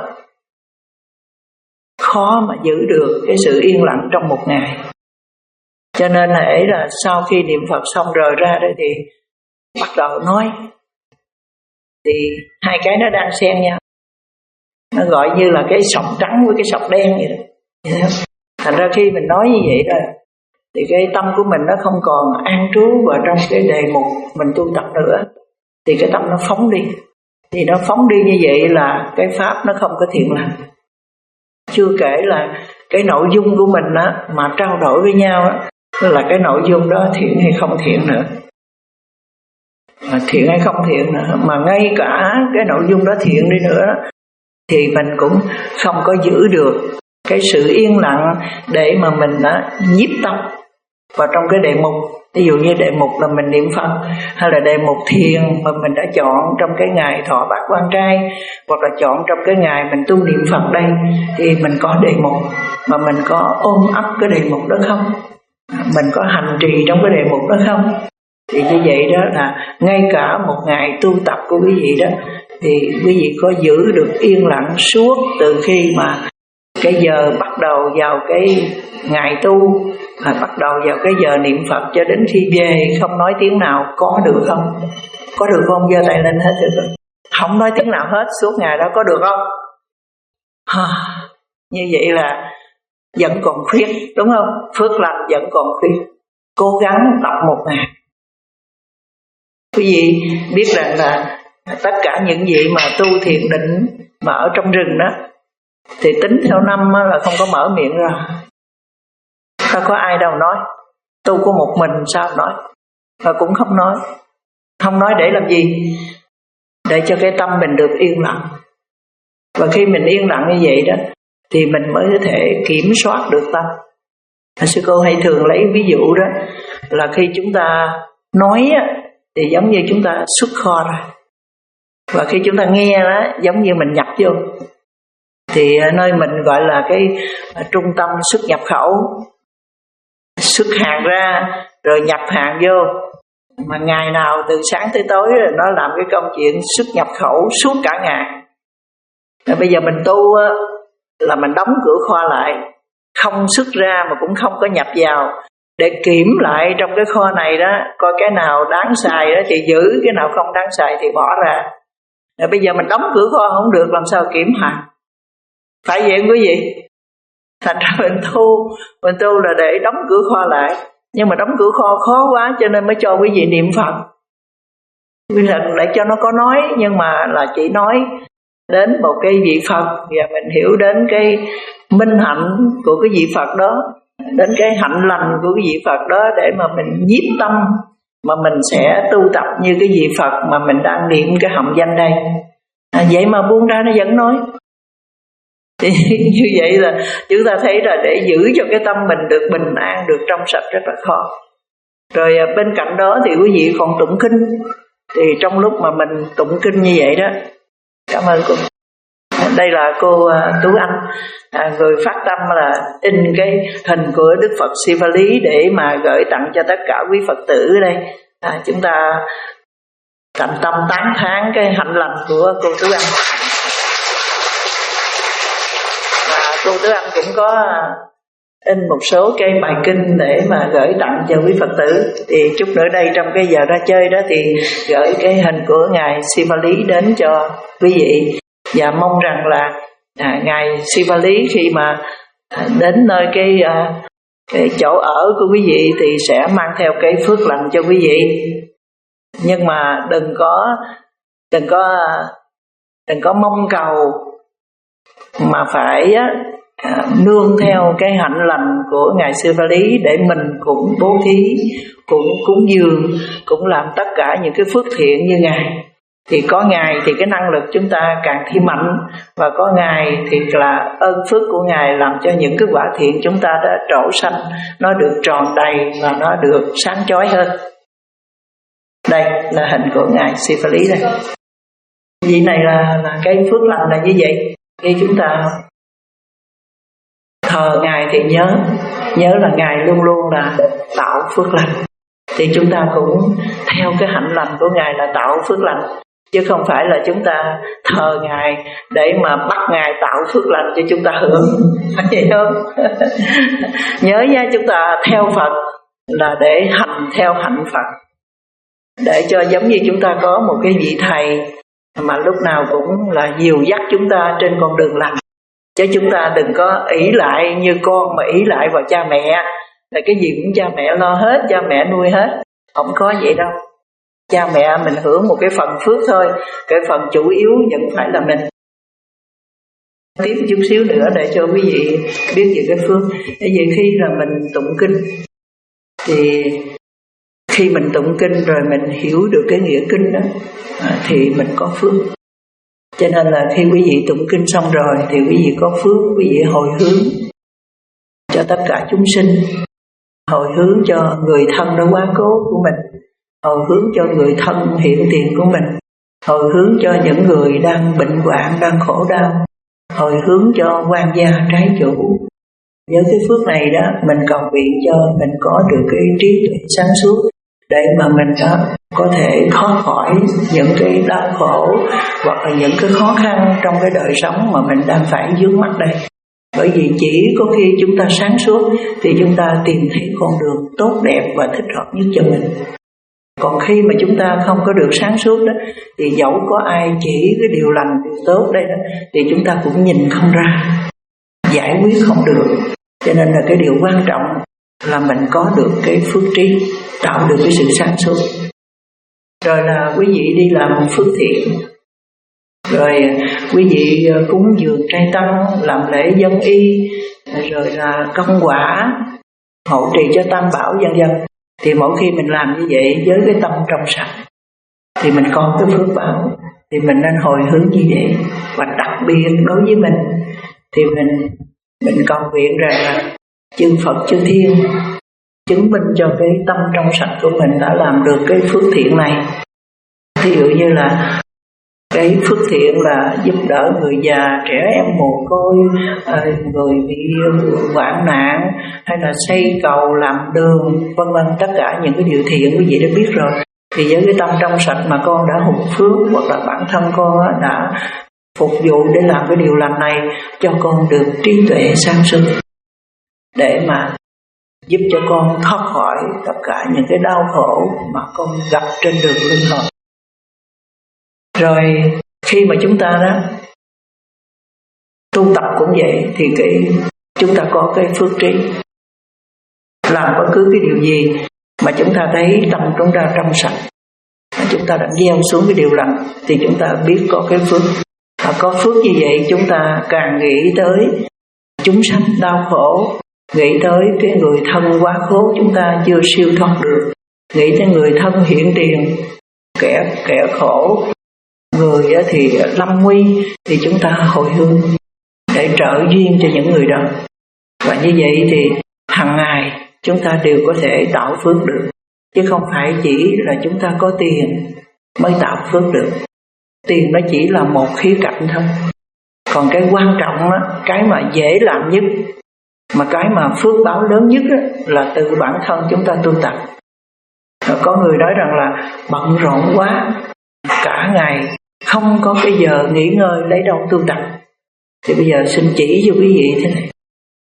khó mà giữ được cái sự yên lặng trong một ngày. Cho nên là ấy là sau khi niệm Phật xong rời ra đây thì bắt đầu nói, thì hai cái nó đang xen nhau, nó gọi như là cái sọc trắng với cái sọc đen vậy đó. Thành ra khi mình nói như vậy rồi thì cái tâm của mình nó không còn an trú vào trong cái đề mục mình tu tập nữa, thì cái tâm nó phóng đi. Thì nó phóng đi như vậy là cái pháp nó không có thiện lành. Chưa kể là cái nội dung của mình á, mà trao đổi với nhau á, là cái nội dung đó thiện hay không thiện nữa, mà thiện hay không thiện nữa, mà ngay cả cái nội dung đó thiện đi nữa thì mình cũng không có giữ được cái sự yên lặng để mà mình đã nhiếp tâm, vào trong cái đề mục. Ví dụ như đề mục là mình niệm Phật, hay là đề mục thiền mà mình đã chọn trong cái ngày thọ bát quan trai, hoặc là chọn trong cái ngày mình tu niệm Phật đây, thì mình có đề mục mà mình có ôm ấp cái đề mục đó không, mình có hành trì trong cái đề mục đó không. Thì như vậy đó là ngay cả một ngày tu tập của quý vị đó, thì quý vị có giữ được yên lặng suốt từ khi mà cái giờ bắt đầu vào cái ngày tu, mà bắt đầu vào cái giờ niệm Phật cho đến khi về không nói tiếng nào, có được không? Có được không? Giơ tay lên hết được rồi. Không nói tiếng nào hết suốt ngày đó, có được không? À, như vậy là vẫn còn khuyết, đúng không? Phước lành vẫn còn khuyết. Cố gắng tập một ngày. Quý vị biết rằng là tất cả những gì mà tu thiền định mà ở trong rừng đó, thì tính theo năm là không có mở miệng ra. Không có ai đâu nói. Tu có một mình sao nói. Và cũng không nói. Không nói để làm gì? Để cho cái tâm mình được yên lặng. Và khi mình yên lặng như vậy đó, thì mình mới có thể kiểm soát được tâm. Sư cô hay thường lấy ví dụ đó, là khi chúng ta nói á, thì giống như chúng ta xuất kho ra. Và khi chúng ta nghe đó, giống như mình nhập vô. Thì nơi mình gọi là cái trung tâm xuất nhập khẩu, xuất hàng ra rồi nhập hàng vô. Mà ngày nào từ sáng tới tối nó làm cái công chuyện xuất nhập khẩu suốt cả ngày. Rồi bây giờ mình tu là mình đóng cửa kho lại, không xuất ra mà cũng không có nhập vào, để kiểm lại trong cái kho này đó, coi cái nào đáng xài đó thì giữ, cái nào không đáng xài thì bỏ ra. Rồi bây giờ mình đóng cửa kho không được, làm sao kiểm hàng? Phải vậy không quý vị? Thành ra mình tu, mình tu là để đóng cửa kho lại. Nhưng mà đóng cửa kho khó quá cho nên mới cho quý vị niệm Phật. Quý vị để cho nó có nói, nhưng mà là chỉ nói đến một cái vị Phật, và mình hiểu đến cái minh hạnh của cái vị Phật đó, đến cái hạnh lành của cái vị Phật đó, để mà mình nhiếp tâm, mà mình sẽ tu tập như cái vị Phật mà mình đang niệm cái hồng danh đây. À, vậy mà buông ra nó vẫn nói. Thì như vậy là chúng ta thấy là để giữ cho cái tâm mình được bình an, được trong sạch rất là khó. Rồi bên cạnh đó thì quý vị còn tụng kinh. Thì trong lúc mà mình tụng kinh như vậy đó, cảm ơn cô. Đây là cô Tú Anh, à, người phát tâm là in cái hình của Đức Phật Siva Lý để mà gửi tặng cho tất cả quý Phật tử ở đây. À, chúng ta thành tâm tán thán cái hạnh lành của cô Tú Anh. Và cô Tú Anh cũng có in một số cái bài kinh để mà gửi tặng cho quý Phật tử. Thì chút nữa đây trong cái giờ ra chơi đó thì gửi cái hình của Ngài Siva Lý đến cho quý vị. Và mong rằng là à, Ngài Siva Lý khi mà à, đến nơi cái, à, cái chỗ ở của quý vị thì sẽ mang theo cái phước lành cho quý vị. Nhưng mà đừng có đừng có đừng có mong cầu mà phải á, à, nương theo cái hạnh lành của Ngài Siva Lý để mình cũng bố thí, cũng cúng dường, cũng làm tất cả những cái phước thiện như Ngài. Thì có Ngài thì cái năng lực chúng ta càng thêm mạnh, và có Ngài thì là ơn phước của Ngài làm cho những cái quả thiện chúng ta đã trổ sanh nó được tròn đầy và nó được sáng chói hơn. Đây là hình của Ngài Siva Lý đây. Vị này là, là cái phước lành là như vậy. Khi chúng ta thờ Ngài thì nhớ nhớ là Ngài luôn luôn là tạo phước lành. Thì chúng ta cũng theo cái hạnh lành của Ngài là tạo phước lành, chứ không phải là chúng ta thờ Ngài để mà bắt Ngài tạo phước lành cho chúng ta hưởng. Phải vậy không? Nhớ nha, chúng ta theo Phật là để hành theo hạnh Phật, để cho giống như chúng ta có một cái vị thầy mà lúc nào cũng là dìu dắt chúng ta trên con đường lành. Chứ chúng ta đừng có ỷ lại như con mà ỷ lại vào cha mẹ, là cái gì cũng cha mẹ lo hết, cha mẹ nuôi hết. Không có vậy đâu. Cha mẹ mình hưởng một cái phần phước thôi, cái phần chủ yếu vẫn phải là mình. Tiếp chút xíu nữa để cho quý vị biết về cái phước. Bởi vì khi là mình tụng kinh, thì khi mình tụng kinh rồi mình hiểu được cái nghĩa kinh đó, thì mình có phước. Cho nên là khi quý vị tụng kinh xong rồi thì quý vị có phước, quý vị hồi hướng cho tất cả chúng sinh. hồi hướng cho người thân đã quá cố của mình, hồi hướng cho người thân hiện tiền của mình, hồi hướng cho những người đang bệnh hoạn, đang khổ đau, hồi hướng cho quan gia trái chủ. Với cái phước này đó, mình cầu nguyện cho mình có được cái trí tuệ sáng suốt để mà mình đó có thể thoát khỏi những cái đau khổ hoặc là những cái khó khăn trong cái đời sống mà mình đang phải vướng mắc đây. Bởi vì chỉ có khi chúng ta sáng suốt thì chúng ta tìm thấy con đường tốt đẹp và thích hợp nhất cho mình. Còn khi mà chúng ta không có được sáng suốt đó, thì dẫu có ai chỉ cái điều lành, điều tốt đây đó, thì chúng ta cũng nhìn không ra, giải quyết không được. Cho nên là cái điều quan trọng là mình có được cái phước trí, tạo được cái sự sáng suốt. Rồi là quý vị đi làm phước thiện, rồi quý vị cúng dường trai tăng, làm lễ dân y, rồi là công quả, hộ trì cho tam bảo vân vân. Thì mỗi khi mình làm như vậy với cái tâm trong sạch thì mình có cái phước báo, thì mình nên hồi hướng như vậy. Và đặc biệt đối với mình thì mình mình cầu nguyện rằng là chư Phật chư Thiên chứng minh cho cái tâm trong sạch của mình đã làm được cái phước thiện này. Ví dụ như là cái phước thiện là giúp đỡ người già, trẻ em mồ côi, người bị hoạn nạn, hay là xây cầu, làm đường, vân vân, tất cả những cái điều thiện quý vị đã biết rồi. Thì với cái tâm trong sạch mà con đã hùng phước, hoặc là bản thân con đã phục vụ để làm cái điều lành này, cho con được trí tuệ sáng suốt để mà giúp cho con thoát khỏi tất cả những cái đau khổ mà con gặp trên đường luân hồi. Rồi khi mà chúng ta đó tu tập cũng vậy, thì cái chúng ta có cái phước trí, làm bất cứ cái điều gì mà chúng ta thấy tâm chúng ta trong sạch, chúng ta đã gieo xuống cái điều lành, thì chúng ta biết có cái phước. Và có phước như vậy, chúng ta càng nghĩ tới chúng sanh đau khổ, nghĩ tới cái người thân quá khố chúng ta chưa siêu thoát được, nghĩ tới người thân hiện tiền, kẻ kẻ khổ, người thì lâm nguy, thì chúng ta hồi hướng để trợ duyên cho những người đó. Và như vậy thì hàng ngày chúng ta đều có thể tạo phước được, chứ không phải chỉ là chúng ta có tiền mới tạo phước được. Tiền nó chỉ là một khía cạnh thôi. Còn cái quan trọng đó, cái mà dễ làm nhất, mà cái mà phước báo lớn nhất đó, là từ bản thân chúng ta tu tập. Rồi có người nói rằng là bận rộn quá, cả ngày không có cái giờ nghỉ ngơi lấy đâu tu tập. Thì bây giờ xin chỉ cho quý vị thế này.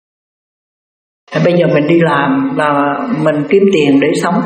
Thì bây giờ mình đi làm là mình kiếm tiền để sống,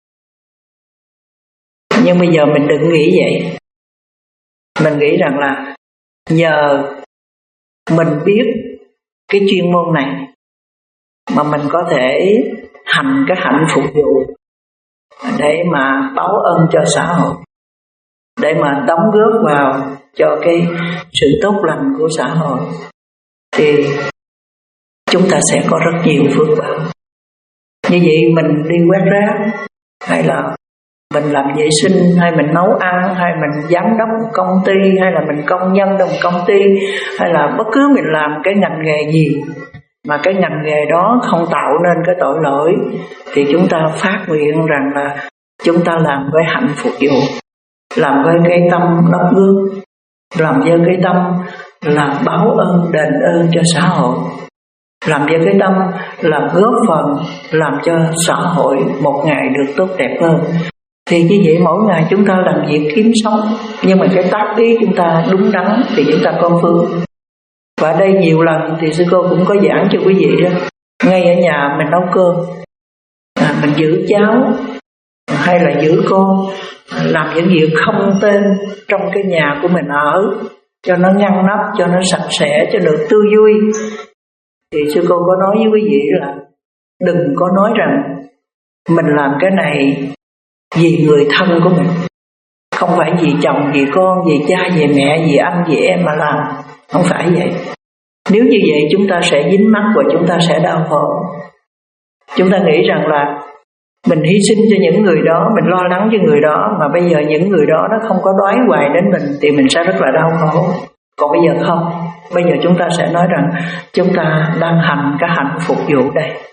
nhưng bây giờ mình đừng nghĩ vậy. Mình nghĩ rằng là nhờ mình biết cái chuyên môn này mà mình có thể hành cái hạnh phục vụ để mà báo ơn cho xã hội, để mà đóng góp vào cho cái sự tốt lành của xã hội, thì chúng ta sẽ có rất nhiều phước báo. Như vậy mình đi quét rác, hay là mình làm vệ sinh, hay mình nấu ăn, hay mình giám đốc một công ty, hay là mình công nhân trong một công ty, hay là bất cứ mình làm cái ngành nghề gì mà cái ngành nghề đó không tạo nên cái tội lỗi, thì chúng ta phát nguyện rằng là chúng ta làm với hạnh phục vụ, làm với cái tâm đóng góp, làm với cái tâm là báo ơn đền ơn cho xã hội, làm với cái tâm là góp phần làm cho xã hội một ngày được tốt đẹp hơn. Thì như vậy mỗi ngày chúng ta làm việc kiếm sống, nhưng mà cái tác ý chúng ta đúng đắn thì chúng ta có phước. Và đây nhiều lần thì sư cô cũng có giảng cho quý vị đó. Ngay ở nhà mình nấu cơm, à, mình giữ cháu hay là giữ con, làm những việc không tên trong cái nhà của mình ở, cho nó ngăn nắp, cho nó sạch sẽ, cho được tươi vui. Thì sư cô có nói với quý vị là đừng có nói rằng mình làm cái này vì người thân của mình, không phải vì chồng, vì con, vì cha, vì mẹ, vì anh, vì em mà làm. Không phải vậy. Nếu như vậy chúng ta sẽ dính mắc và chúng ta sẽ đau khổ. Chúng ta nghĩ rằng là mình hy sinh cho những người đó, mình lo lắng cho người đó, mà bây giờ những người đó nó không có đói hoài đến mình thì mình sẽ rất là đau khổ. Còn bây giờ không. Bây giờ chúng ta sẽ nói rằng chúng ta đang hành cái hạnh phục vụ đây.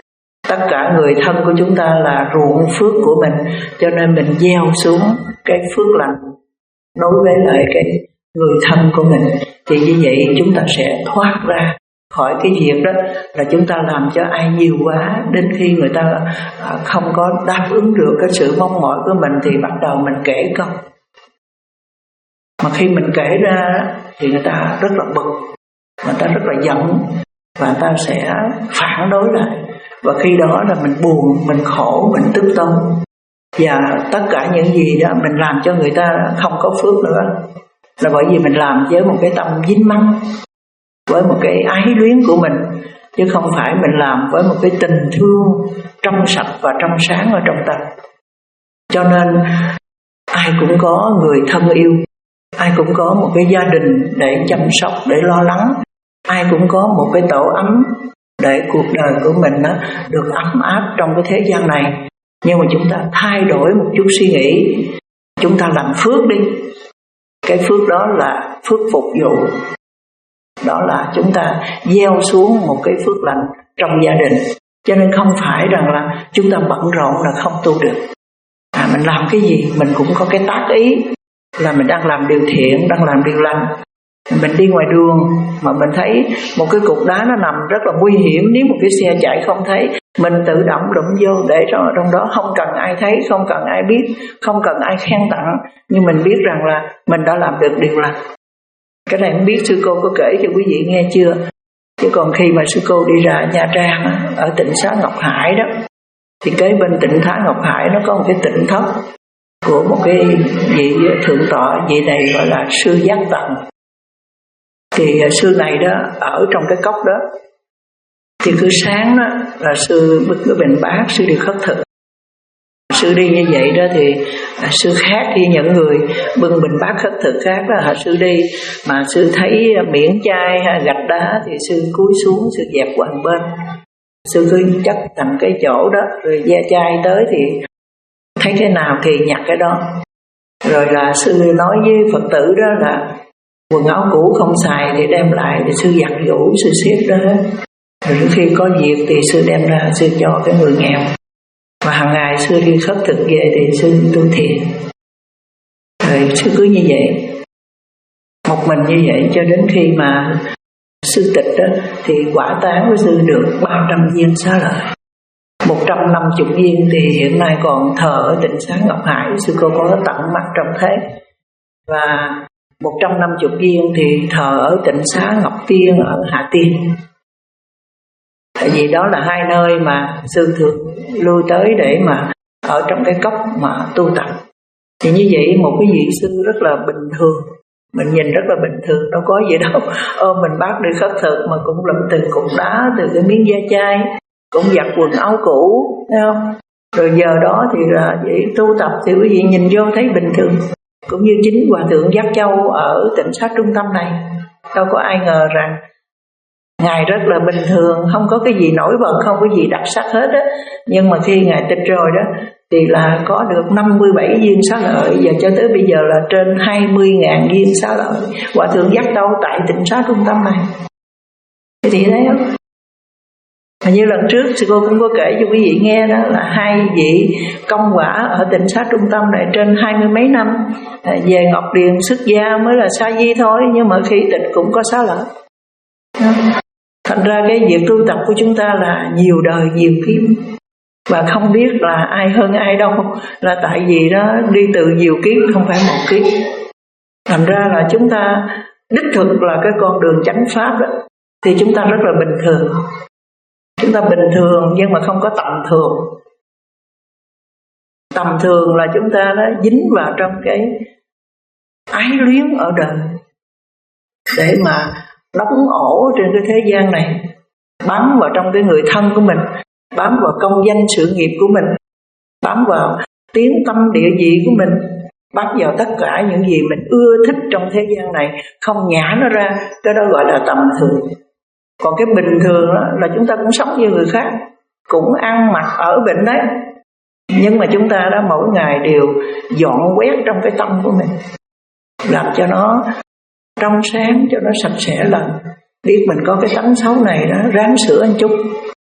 Tất cả người thân của chúng ta là ruộng phước của mình, cho nên mình gieo xuống cái phước lành đối với lại cái người thân của mình. Thì như vậy chúng ta sẽ thoát ra khỏi cái việc đó là chúng ta làm cho ai nhiều quá, đến khi người ta không có đáp ứng được cái sự mong mỏi của mình thì bắt đầu mình kể công. Mà khi mình kể ra thì người ta rất là bực, người ta rất là giận, và người ta sẽ phản đối lại. Và khi đó là mình buồn, mình khổ, mình tức tối. Và tất cả những gì đó mình làm cho người ta không có phước nữa, là bởi vì mình làm với một cái tâm dính mắc, với một cái ái luyến của mình, chứ không phải mình làm với một cái tình thương trong sạch và trong sáng ở trong tâm. Cho nên ai cũng có người thân yêu, ai cũng có một cái gia đình để chăm sóc, để lo lắng, ai cũng có một cái tổ ấm để cuộc đời của mình đó được ấm áp trong cái thế gian này. Nhưng mà chúng ta thay đổi một chút suy nghĩ, chúng ta làm phước đi. Cái phước đó là phước phục vụ, đó là chúng ta gieo xuống một cái phước lành trong gia đình. Cho nên không phải rằng là chúng ta bận rộn là không tu được. À, mình làm cái gì mình cũng có cái tác ý là mình đang làm điều thiện, đang làm điều lành. Mình đi ngoài đường mà mình thấy một cái cục đá nó nằm rất là nguy hiểm, nếu một cái xe chạy không thấy, mình tự động đụng vô để cho trong đó, không cần ai thấy, không cần ai biết, không cần ai khen tặng, nhưng mình biết rằng là mình đã làm được điều lành. Cái này không biết sư cô có kể cho quý vị nghe chưa? Chứ còn khi mà sư cô đi ra Nha Trang ở Tịnh Xá Ngọc Hải đó, thì kế bên Tịnh Xá Ngọc Hải nó có một cái tịnh thất của một cái vị thượng tọa, vị này gọi là sư Giác Tận. Thì sư này đó ở trong cái cốc đó, thì cứ sáng đó là sư bưng cái bình bát, sư đi khất thực. Sư đi như vậy đó thì à, sư khác khi những người bưng bình bát khất thực khác đó, à, sư đi mà sư thấy miễn chai hay gạch đá thì sư cúi xuống, sư dẹp qua một bên. Sư cứ chất thành cái chỗ đó, rồi da chai tới thì thấy cái nào thì nhặt cái đó. Rồi là sư nói với Phật tử đó là quần áo cũ không xài thì đem lại, thì sư giặt giũ, sư xếp đó hết. Rồi khi có việc thì sư đem ra sư cho cái người nghèo. Và hàng ngày sư đi khất thực về thì sư tu thiền. Rồi sư cứ như vậy, một mình như vậy cho đến khi mà sư tịch đó, thì quả tán của sư được ba trăm viên xá lợi. Một trăm năm mươi viên thì hiện nay còn thờ ở Tịnh Xá Ngọc Hải, sư cô có tận mắt trong thế. Và một trăm năm mươi viên thì thờ ở Tịnh Xá Ngọc Tiên ở Hà Tiên. Tại vì đó là hai nơi mà sư thường lui tới để mà ở trong cái cốc mà tu tập. Thì như vậy một cái vị sư rất là bình thường, mình nhìn rất là bình thường, đâu có gì đâu. Ôm mình bác đi khất thực mà cũng lụm từ cục đá, từ cái miếng da chai, cũng giặt quần áo cũ, thấy không? Rồi giờ đó thì là vậy tu tập thì quý vị nhìn vô thấy bình thường. Cũng như chính Hòa Thượng Giác Châu ở Tịnh Xá Trung Tâm này, đâu có ai ngờ rằng Ngài rất là bình thường, không có cái gì nổi bật, không có gì đặc sắc hết á. Nhưng mà khi Ngài tịch rồi đó thì là có được năm mươi bảy viên xá lợi, và cho tới bây giờ là trên hai mươi nghìn viên xá lợi. Hòa Thượng Giác Châu tại Tịnh Xá Trung Tâm này. Thế thì thấy không? Mà như lần trước sư cô cũng có kể cho quý vị nghe đó, là hai vị công quả ở Tịnh Xá Trung Tâm này trên hai mươi mấy năm, về Ngọc Điền xuất gia mới là sa di thôi, nhưng mà khi tịch cũng có xá lợi. Thành ra cái việc tu tập của chúng ta là nhiều đời nhiều kiếp, và không biết là ai hơn ai đâu, là tại vì đó đi từ nhiều kiếp không phải một kiếp. Thành ra là chúng ta đích thực là cái con đường chánh pháp đó, thì chúng ta rất là bình thường. Chúng ta bình thường nhưng mà không có tầm thường. Tầm thường là chúng ta đã dính vào trong cái ái luyến ở đời, để mà đóng ổ trên cái thế gian này, bám vào trong cái người thân của mình, bám vào công danh sự nghiệp của mình, bám vào tiếng tâm địa vị của mình, bám vào tất cả những gì mình ưa thích trong thế gian này, không nhả nó ra. Cái đó gọi là tầm thường. Còn cái bình thường đó là chúng ta cũng sống như người khác, cũng ăn mặc ở bệnh đấy, nhưng mà chúng ta đã mỗi ngày đều dọn quét trong cái tâm của mình, làm cho nó trong sáng, cho nó sạch sẽ lần. Biết mình có cái tánh xấu này đó, ráng sửa một chút.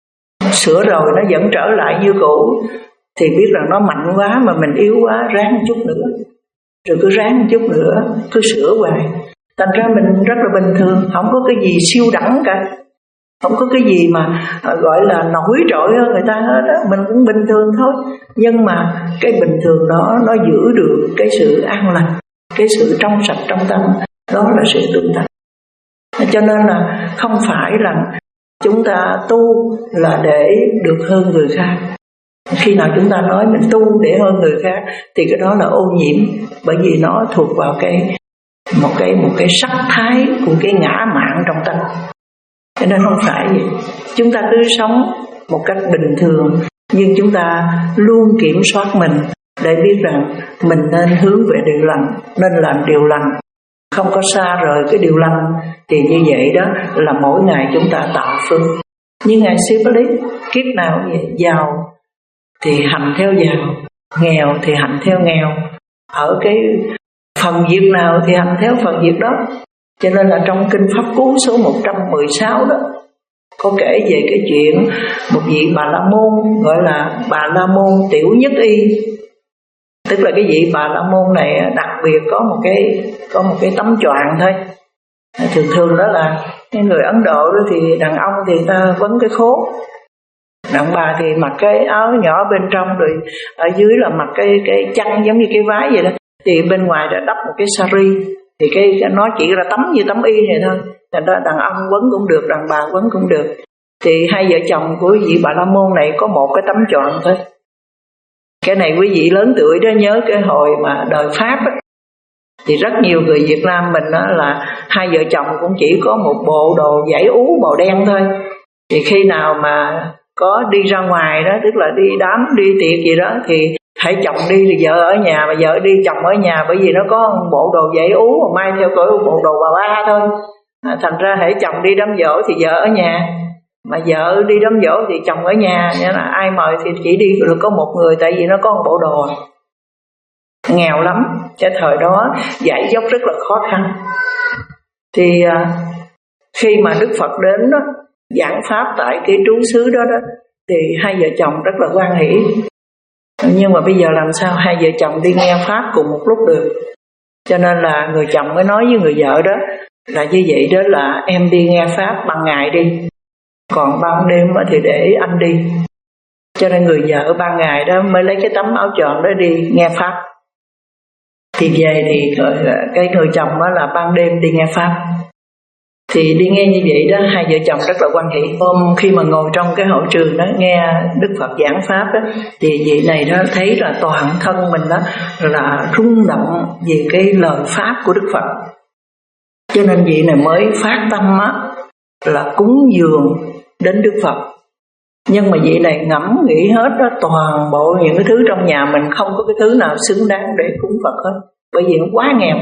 sửa rồi nó vẫn trở lại như cũ, thì biết rằng nó mạnh quá mà mình yếu quá, ráng một chút nữa, rồi cứ ráng một chút nữa, cứ sửa hoài. Thành ra mình rất là bình thường, không có cái gì siêu đẳng cả, không có cái gì mà gọi là nổi trội hơn người ta hết á, mình cũng bình thường thôi. Nhưng mà cái bình thường đó nó giữ được cái sự an lành, cái sự trong sạch trong tâm, đó là sự tu tập. Cho nên là không phải là chúng ta tu là để được hơn người khác. Khi nào chúng ta nói mình tu để hơn người khác thì cái đó là ô nhiễm, bởi vì nó thuộc vào cái một cái một cái sắc thái của cái ngã mạn trong tâm. Cho nên không phải vậy. Chúng ta cứ sống một cách bình thường, nhưng chúng ta luôn kiểm soát mình để biết rằng mình nên hướng về điều lành, nên làm điều lành, không có xa rời cái điều lành. Thì như vậy đó là mỗi ngày chúng ta tạo phước. Như Ngài Sư Ba Lý, kiếp nào cũng vậy, giàu thì hành theo giàu, nghèo thì hành theo nghèo, ở cái phần việc nào thì hành theo phần việc đó. Cho nên là trong Kinh Pháp Cú số một trăm mười sáu đó có kể về cái chuyện một vị Bà La Môn gọi là Bà La Môn Tiểu Nhất Y. Tức là cái vị Bà La Môn này đặc biệt có một cái có một cái tấm choàng thôi. Thường thường đó là cái người Ấn Độ đó thì đàn ông thì ta quấn cái khố, đàn bà thì mặc cái áo nhỏ bên trong, rồi ở dưới là mặc cái cái chăn giống như cái váy vậy đó. Thì bên ngoài đã đắp một cái sari, thì cái, cái nó chỉ là tấm như tấm y này thôi. Thành ra đàn ông quấn cũng được, đàn bà quấn cũng được. Thì hai vợ chồng của vị Bà La Môn này có một cái tấm choàng thôi. Cái này quý vị lớn tuổi đó nhớ cái hồi mà đời Pháp á, thì rất nhiều người Việt Nam mình đó là hai vợ chồng cũng chỉ có một bộ đồ dãy ú màu đen thôi. Thì khi nào mà có đi ra ngoài đó, tức là đi đám, đi tiệc gì đó, thì hãy chồng đi thì vợ ở nhà, mà vợ đi chồng ở nhà, bởi vì nó có một bộ đồ dãy ú mà may theo cõi bộ đồ bà ba thôi. À, thành ra hãy chồng đi đám giỗ thì vợ ở nhà, mà vợ đi đám giỗ thì chồng ở nhà. Nghĩa là ai mời thì chỉ đi được có một người, tại vì nó có một bộ đồ. Nghèo lắm, cái thời đó giải dốc rất là khó khăn. Thì à, khi mà Đức Phật đến đó, giảng pháp tại cái trú xứ đó đó, thì hai vợ chồng rất là hoan hỷ. Nhưng mà bây giờ làm sao hai vợ chồng đi nghe pháp cùng một lúc được? Cho nên là người chồng mới nói với người vợ đó là như vậy đó, là em đi nghe pháp ban ngày đi, còn ban đêm thì để anh đi. Cho nên người vợ ban ngày đó mới lấy cái tấm áo choàng đó đi nghe pháp. Thì về thì cái người chồng đó là ban đêm đi nghe pháp. Thì đi nghe như vậy đó, hai vợ chồng rất là hoan hỷ. Hôm khi mà ngồi trong cái hội trường đó nghe Đức Phật giảng pháp đó, thì vị này đó thấy là toàn thân mình đó là rung động về cái lời pháp của Đức Phật. Cho nên vị này mới phát tâm á là cúng dường đến Đức Phật. Nhưng mà vị này ngẫm nghĩ hết đó, toàn bộ những cái thứ trong nhà mình không có cái thứ nào xứng đáng để cúng Phật hết, bởi vì nó quá nghèo.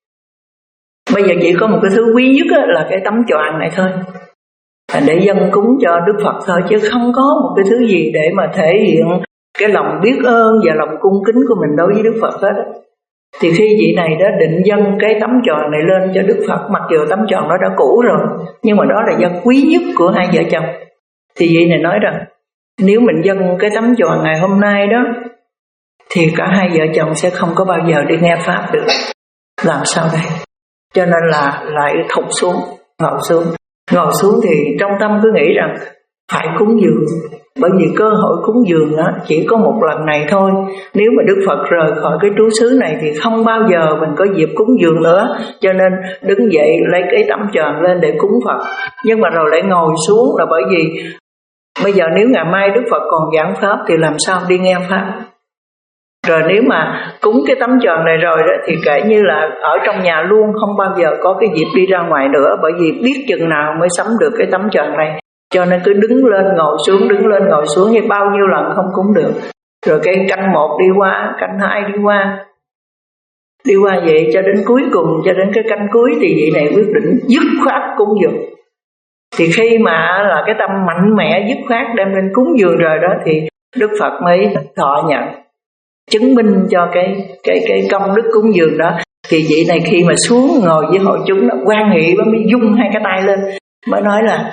Bây giờ chỉ có một cái thứ quý nhất là cái tấm choàng này thôi, để dâng cúng cho Đức Phật thôi, chứ không có một cái thứ gì để mà thể hiện cái lòng biết ơn và lòng cung kính của mình đối với Đức Phật hết. Thì khi vị này đã định dâng cái tấm choàng này lên cho Đức Phật, mặc dù tấm choàng đó đã cũ rồi, nhưng mà đó là do quý nhất của hai vợ chồng. Thì vị này nói rằng nếu mình dâng cái tấm choàng ngày hôm nay đó, thì cả hai vợ chồng sẽ không có bao giờ đi nghe pháp được. Làm sao đây? Cho nên là lại thụt xuống, ngồi xuống. Ngồi xuống thì trong tâm cứ nghĩ rằng phải cúng dường, bởi vì cơ hội cúng dường đó chỉ có một lần này thôi. Nếu mà Đức Phật rời khỏi cái trú xứ này thì không bao giờ mình có dịp cúng dường nữa. Cho nên đứng dậy lấy cái tấm choàng lên để cúng Phật. Nhưng mà rồi lại ngồi xuống là bởi vì bây giờ nếu ngày mai Đức Phật còn giảng pháp thì làm sao đi nghe pháp. Rồi nếu mà cúng cái tấm choàng này rồi đó, thì kể như là ở trong nhà luôn, không bao giờ có cái dịp đi ra ngoài nữa, bởi vì biết chừng nào mới sắm được cái tấm choàng này. Cho nên cứ đứng lên ngồi xuống, đứng lên ngồi xuống, như bao nhiêu lần không cúng được. Rồi cái canh một đi qua, canh hai đi qua, đi qua vậy cho đến cuối cùng, cho đến cái canh cuối thì vị này quyết định dứt khoát cúng dường. Thì khi mà là cái tâm mạnh mẽ dứt khoát đem lên cúng dường rồi đó, thì Đức Phật mới thọ nhận, chứng minh cho cái cái cái công đức cúng dường đó. Thì vị này khi mà xuống ngồi với hội chúng nó hoan hỷ, mới dung hai cái tay lên, mới nói là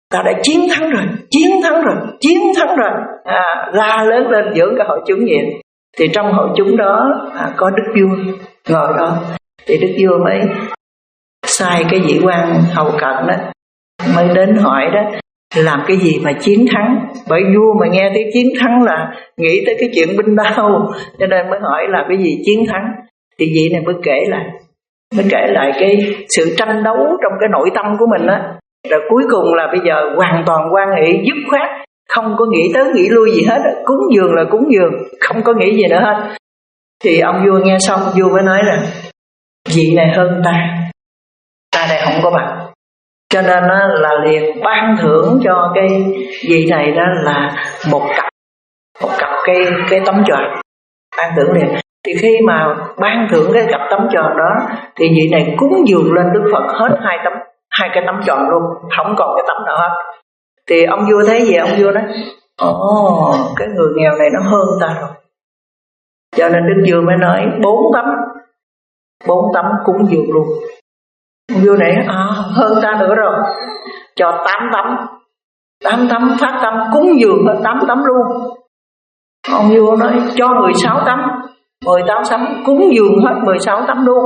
ta đã chiến thắng rồi, chiến thắng rồi, chiến thắng rồi, à, la lớn lên giữa cái hội chúng vậy. Thì trong hội chúng đó à, có đức vua ngồi đó, thì đức vua mới sai cái vị quan hầu cận đó, mới đến hỏi đó, làm cái gì mà chiến thắng? Bởi vua mà nghe thấy chiến thắng là nghĩ tới cái chuyện binh đao, cho nên mới hỏi là cái gì chiến thắng. Thì vị này mới kể lại, mới kể lại cái sự tranh đấu trong cái nội tâm của mình á. Rồi cuối cùng là bây giờ hoàn toàn quan hệ dứt khoát, không có nghĩ tới nghĩ lui gì hết, cúng dường là cúng dường, không có nghĩ gì nữa hết. Thì ông vua nghe xong, vua mới nói là vị này hơn ta, ta đây không có bằng. Cho nên là liền ban thưởng cho cái vị này đó là một cặp, một cặp cái cái tấm tròn, ban thưởng liền. Thì khi mà ban thưởng cái cặp tấm tròn đó, thì vị này cúng dường lên Đức Phật hết hai tấm, hai cái tấm tròn luôn, không còn cái tấm nào hết. Thì ông vua thấy gì? Ông vua nói, ồ, cái người nghèo này nó hơn ta rồi. Cho nên Đức vua mới nói bốn tấm, bốn tấm cúng dường luôn. Ông vua này à, hơn ta nữa rồi, cho tám tấm, tám tấm phát tâm cúng dường hết tám tấm luôn. Ông vua nói cho mười sáu tấm, mười tám tấm cúng dường hết mười sáu tấm luôn.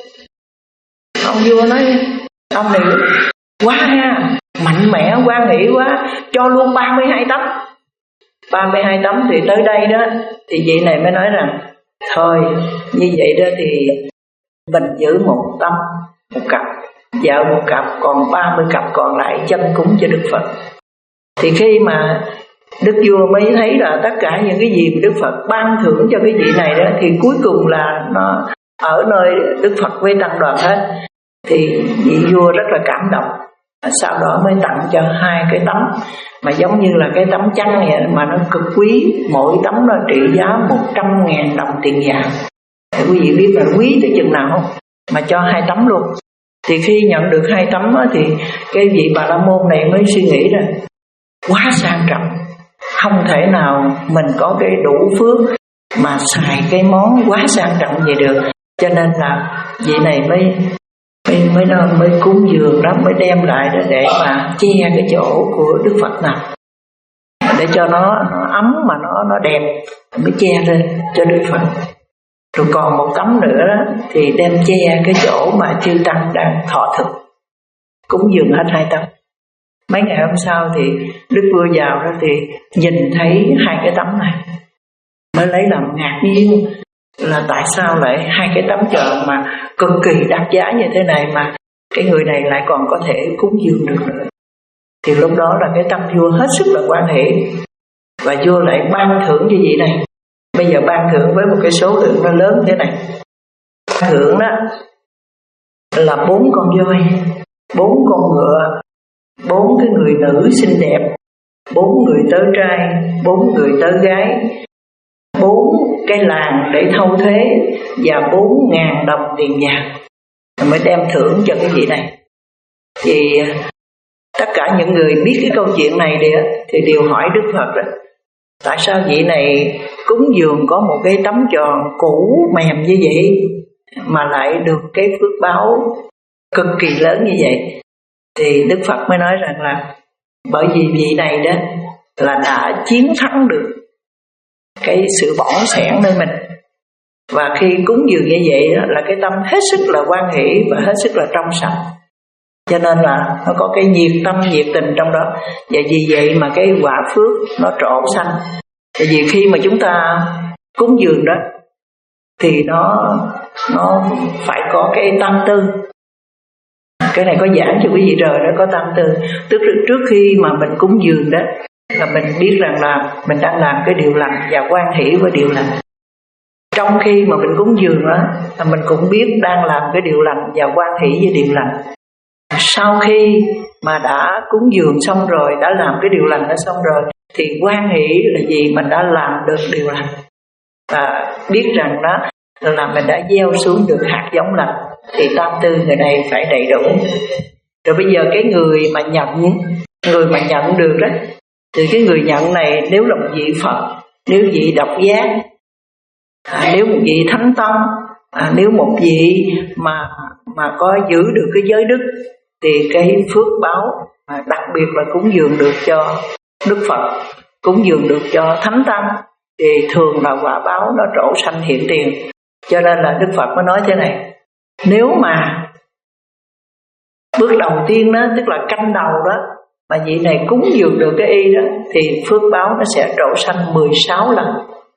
Ông vua nói ông này quá ha, mạnh mẽ quan hỷ quá, cho luôn ba mươi hai tấm. ba mươi hai tấm thì tới đây đó, thì vị này mới nói rằng thôi như vậy đó thì mình giữ một tấm, một cặp, vợ một cặp, còn ba mươi cặp còn lại chân cúng cho Đức Phật. Thì khi mà Đức vua mới thấy là tất cả những cái gì mà Đức Phật ban thưởng cho cái vị này đó, thì cuối cùng là nó ở nơi Đức Phật với tăng đoàn hết. Thì vị vua rất là cảm động, sau đó mới tặng cho hai cái tấm mà giống như là cái tấm chăn vậy, mà nó cực quý, mỗi tấm nó trị giá một trăm ngàn đồng tiền vàng. Thì quý vị biết là quý tới chừng nào không? Mà cho hai tấm luôn. Thì khi nhận được hai tấm đó, thì cái vị Bà La Môn này mới suy nghĩ là quá sang trọng, không thể nào mình có cái đủ phước mà xài cái món quá sang trọng vậy được. Cho nên là vị này mới mới mới mới cúng dường đó, mới đem lại đó để mà che cái chỗ của Đức Phật nào, để cho nó, nó ấm mà nó nó đẹp, mới che lên cho Đức Phật. Rồi còn một tấm nữa đó, thì đem che cái chỗ mà chư tăng đang thọ thực, cúng dường hết hai tấm. Mấy ngày hôm sau thì Đức vua vào đó thì nhìn thấy hai cái tấm này, mới lấy làm ngạc nhiên là tại sao lại hai cái tấm tròn mà cực kỳ đắt giá như thế này mà cái người này lại còn có thể cúng dường được nữa. Thì lúc đó là cái tâm vua hết sức là quan hệ, và vua lại ban thưởng cho vị này. Bây giờ ban thưởng với một cái số lượng nó lớn thế này. Ban thưởng đó là bốn con voi, bốn con ngựa, bốn cái người nữ xinh đẹp, bốn người tớ trai, bốn người tớ gái, bốn cái làng để thâu thuế và bốn ngàn đồng tiền vàng, mới đem thưởng cho cái vị này. Thì tất cả những người biết cái câu chuyện này thì, thì đều hỏi Đức Phật đó, tại sao vị này cúng dường có một cái tấm tròn cũ mềm như vậy mà lại được cái phước báo cực kỳ lớn như vậy? Thì Đức Phật mới nói rằng là bởi vì vị này đó là đã chiến thắng được cái sự bỏng sẻn nơi mình, và khi cúng dường như vậy đó, là cái tâm hết sức là hoan hỷ và hết sức là trong sạch, cho nên là nó có cái nhiệt tâm nhiệt tình trong đó. Và vì vậy mà cái quả phước nó trổ xanh. Tại vì khi mà chúng ta cúng dường đó thì nó nó phải có cái tâm tư. Cái này có giảng cho quý vị rồi đó, có tâm tư. Tức là trước khi mà mình cúng dường đó là mình biết rằng là mình đang làm cái điều lành và hoan hỷ với điều lành. Trong khi mà mình cúng dường đó là mình cũng biết đang làm cái điều lành và hoan hỷ với điều lành. Sau khi mà đã cúng dường xong rồi, đã làm cái điều lành đã xong rồi, thì hoan hỷ là gì? Mình đã làm được điều lành, và biết rằng đó là mình đã gieo xuống được hạt giống lành, thì tam tư người này phải đầy đủ. Rồi bây giờ cái người mà nhận, người mà nhận được đó, thì cái người nhận này nếu là một vị Phật, nếu vị độc giác, à, nếu một vị thánh tăng, à, nếu một vị mà mà có giữ được cái giới đức, thì cái phước báo, đặc biệt là cúng dường được cho Đức Phật, cúng dường được cho Thánh Tăng, thì thường là quả báo nó trổ sanh hiện tiền. Cho nên là Đức Phật mới nói thế này, nếu mà bước đầu tiên đó, tức là canh đầu đó, mà vị này cúng dường được cái y đó, thì phước báo nó sẽ trổ sanh mười sáu lần.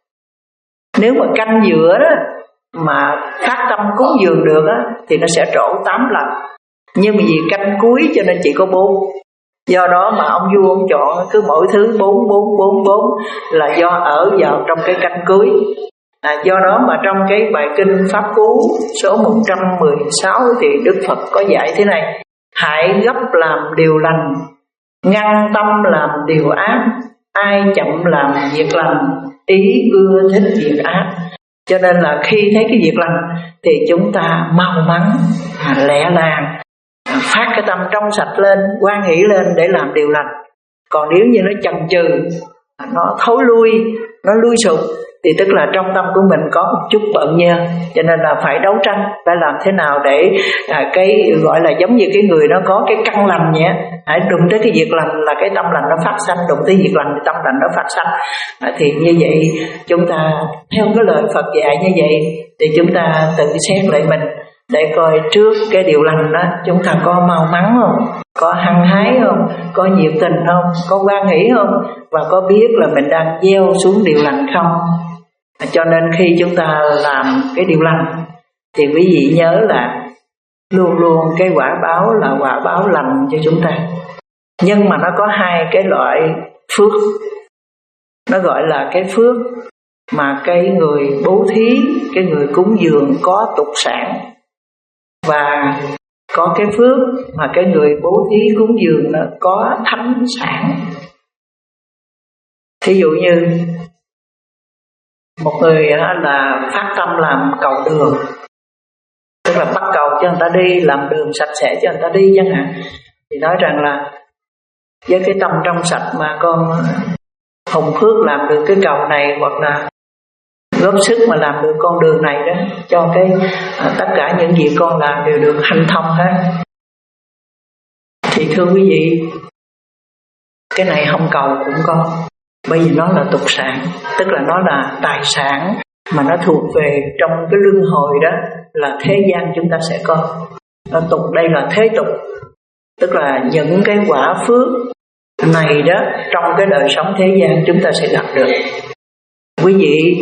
Nếu mà canh giữa đó mà phát tâm cúng dường được đó, thì nó sẽ trổ tám lần. Nhưng mà vì canh cuối cho nên chỉ có bốn. Do đó mà ông vua ông chọn cứ mỗi thứ bốn bốn bốn bốn, là do ở vào trong cái canh cuối. À, do đó mà trong cái bài kinh Pháp Cú số một trăm mười sáu thì Đức Phật có dạy thế này: hãy gấp làm điều lành, ngăn tâm làm điều ác, ai chậm làm việc lành, ý ưa thích việc ác. Cho nên là khi thấy cái việc lành thì chúng ta mau mắn, lẹ làng, phát cái tâm trong sạch lên, hoan hỷ lên để làm điều lành. Còn nếu như nó chần chừ, nó thối lui, nó lui sụp, thì tức là trong tâm của mình có một chút bận nhơ. Cho nên là phải đấu tranh, phải làm thế nào để à, cái gọi là giống như cái người nó có cái căn lành vậy, hãy đụng tới cái việc lành là cái tâm lành nó phát sanh, đụng tới việc lành thì tâm lành nó phát sanh. À, thì như vậy chúng ta theo cái lời Phật dạy như vậy thì chúng ta tự xét lại mình để coi trước cái điều lành đó chúng ta có mau mắn không, có hăng hái không, có nhiệt tình không, có hoan hỷ không, và có biết là mình đang gieo xuống điều lành không. Cho nên khi chúng ta làm cái điều lành thì quý vị nhớ là luôn luôn cái quả báo là quả báo lành cho chúng ta. Nhưng mà nó có hai cái loại phước. Nó gọi là cái phước mà cái người bố thí, cái người cúng dường có tục sản, và có cái phước mà cái người bố thí cúng dường nó có thánh sản. Thí dụ như một người là phát tâm làm cầu đường, tức là bắt cầu cho người ta đi, làm đường sạch sẽ cho người ta đi chẳng hạn, thì nói rằng là với cái tâm trong sạch mà con hùng phước làm được cái cầu này, hoặc là góp sức mà làm được con đường này đó, cho cái à, tất cả những gì con làm đều được hanh thông hết. Thì thưa quý vị, cái này không cầu cũng có, bởi vì nó là tục sản, tức là nó là tài sản mà nó thuộc về trong cái luân hồi đó, là thế gian chúng ta sẽ có. Nó tục đây là thế tục, tức là những cái quả phước này đó trong cái đời sống thế gian chúng ta sẽ gặp được. Quý vị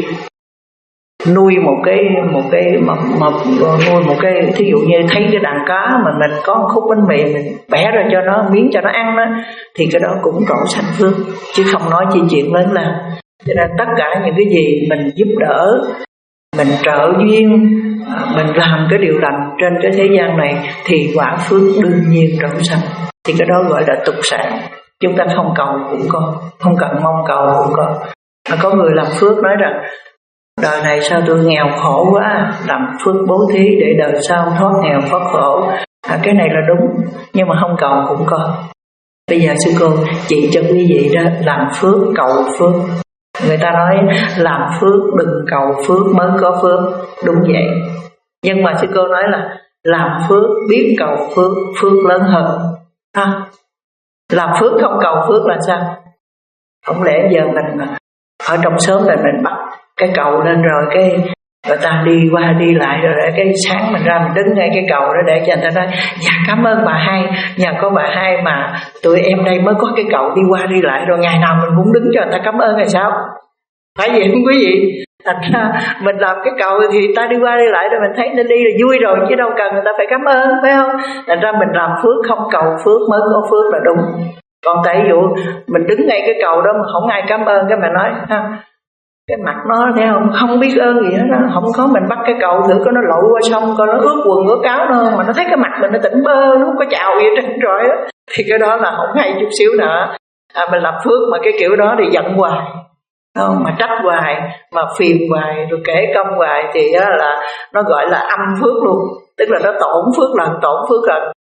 nuôi một cái một cái mà, mà nuôi một cái, thí dụ như thấy cái đàn cá mà mình có một khúc bánh mì mình bẻ ra cho nó miếng cho nó ăn đó, thì cái đó cũng trổ sanh phước, chứ không nói chi chuyện lớn lao. Cho nên tất cả những cái gì mình giúp đỡ, mình trợ duyên, mình làm cái điều lành trên cái thế gian này thì quả phước đương nhiên trổ sanh. Thì cái đó gọi là tục sản, chúng ta không cầu cũng có, không cần mong cầu cũng có. Mà có người làm phước nói rằng đời này sao tôi nghèo khổ quá, làm phước bố thí để đời sau thoát nghèo thoát khổ. À, cái này là đúng, nhưng mà không cầu cũng có. Bây giờ sư cô chỉ cho quý vị đó, làm phước cầu phước. Người ta nói làm phước đừng cầu phước mới có phước, đúng vậy. Nhưng mà sư cô nói là làm phước biết cầu phước, phước lớn hơn. À, làm phước không cầu phước là sao? Không lẽ giờ mình ở trong xóm là mình bắt cái cầu lên rồi cái người ta đi qua đi lại, rồi để cái sáng mình ra mình đứng ngay cái cầu đó để cho người ta nói dạ cảm ơn bà hai, nhờ có bà hai mà tụi em đây mới có cái cầu đi qua đi lại, rồi ngày nào mình cũng đứng cho người ta cảm ơn là sao? Phải vậy không quý vị? Thành ra mình làm cái cầu thì người ta đi qua đi lại rồi mình thấy nên đi là vui rồi, chứ đâu cần người ta phải cảm ơn, phải không? Thành ra mình làm phước không cầu phước mới có phước là đúng. Còn tại dụ mình đứng ngay cái cầu đó mà không ai cảm ơn, cái mà nói ha, cái mặt nó thấy không, không biết ơn gì hết đó. Không có mình bắt cái cầu thử có nó lội qua sông, coi nó ướt quần ướt áo nó, mà nó thấy cái mặt mình nó tỉnh bơ, nó không có chào gì trên trọi á, thì cái đó là không hay chút xíu nữa. À, mình làm phước mà cái kiểu đó thì giận hoài, không, mà trách hoài, mà phiền hoài, rồi kể công hoài thì đó là nó gọi là âm phước luôn, tức là nó tổn phước lần tổn phước lần.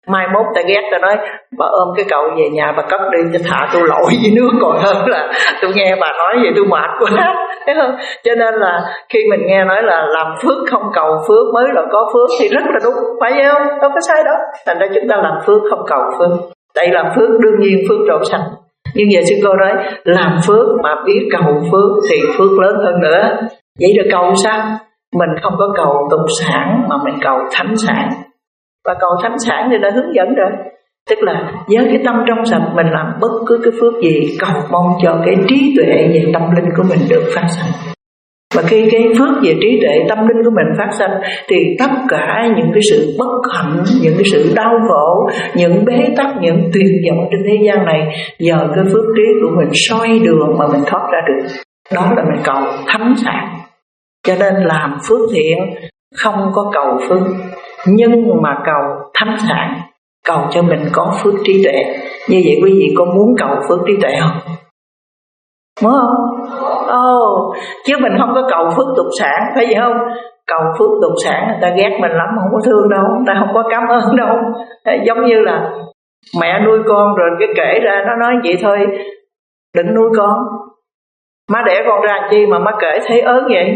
Mai mốt ta ghét ta nói bà ôm cái cậu về nhà bà cất đi cho thả tôi lội dưới nước còn hơn là tôi nghe bà nói vậy tôi mệt quá. Thấy không? Cho nên là khi mình nghe nói là làm phước không cầu phước mới là có phước thì rất là đúng, phải vậy không? Đâu có sai đâu. Thành ra chúng ta làm phước không cầu phước. Tại làm phước đương nhiên phước trổ sanh. Nhưng giờ sư cô nói làm phước mà biết cầu phước thì phước lớn hơn nữa. Vậy rồi cầu sao? Mình không có cầu tục sản mà mình cầu thánh sản. Và cầu thánh sản thì đã hướng dẫn rồi. Tức là với cái tâm trong sạch mình làm bất cứ cái phước gì, cầu mong cho cái trí tuệ về tâm linh của mình được phát sinh. Và khi cái phước về trí tuệ tâm linh của mình phát sinh thì tất cả những cái sự bất hạnh, những cái sự đau khổ, những bế tắc, những tuyệt vọng trên thế gian này nhờ cái phước trí của mình soi đường mà mình thoát ra được. Đó là mình cầu thánh sản. Cho nên làm phước thiện không có cầu phước, nhưng mà cầu thánh sản, cầu cho mình có phước trí tuệ. Như vậy quý vị có muốn cầu phước trí tuệ không? Muốn không? Ồ, oh, chứ mình không có cầu phước tục sản, phải vậy không? Cầu phước tục sản người ta ghét mình lắm, không có thương đâu, người ta không có cảm ơn đâu. Giống như là mẹ nuôi con rồi cái kể ra nó nói vậy thôi, đừng nuôi con. Má đẻ con ra chi mà má kể thấy ớn vậy.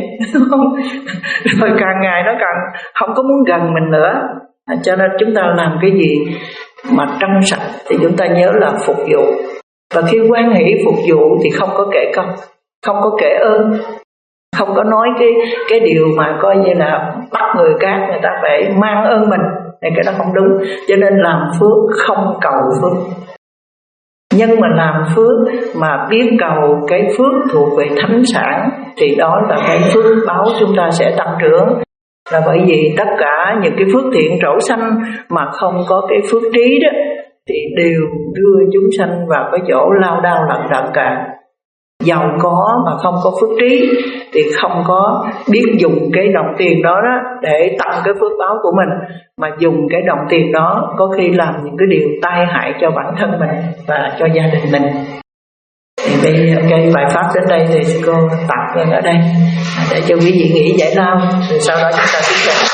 Rồi càng ngày nó càng không có muốn gần mình nữa. Cho nên chúng ta làm cái gì mà trong sạch thì chúng ta nhớ là phục vụ. Và khi quan hỷ phục vụ thì không có kể công, không có kể ơn, không có nói cái cái điều mà coi như là bắt người khác người ta phải mang ơn mình, thì cái đó không đúng. Cho nên làm phước không cầu phước, nhưng mà làm phước mà biết cầu cái phước thuộc về thánh sản thì đó là cái phước báo chúng ta sẽ tăng trưởng. Là bởi vì tất cả những cái phước thiện trổ sanh mà không có cái phước trí đó thì đều đưa chúng sanh vào cái chỗ lao đao lận đận cả. Giàu có mà không có phước trí thì không có biết dùng cái đồng tiền đó, đó để tăng cái phước báo của mình, mà dùng cái đồng tiền đó có khi làm những cái điều tai hại cho bản thân mình và cho gia đình mình. Thì bây giờ cái bài pháp đến đây thì cô tạm ngưng ở đây để cho quý vị nghỉ giải lao, rồi sau đó chúng ta tiếp tục.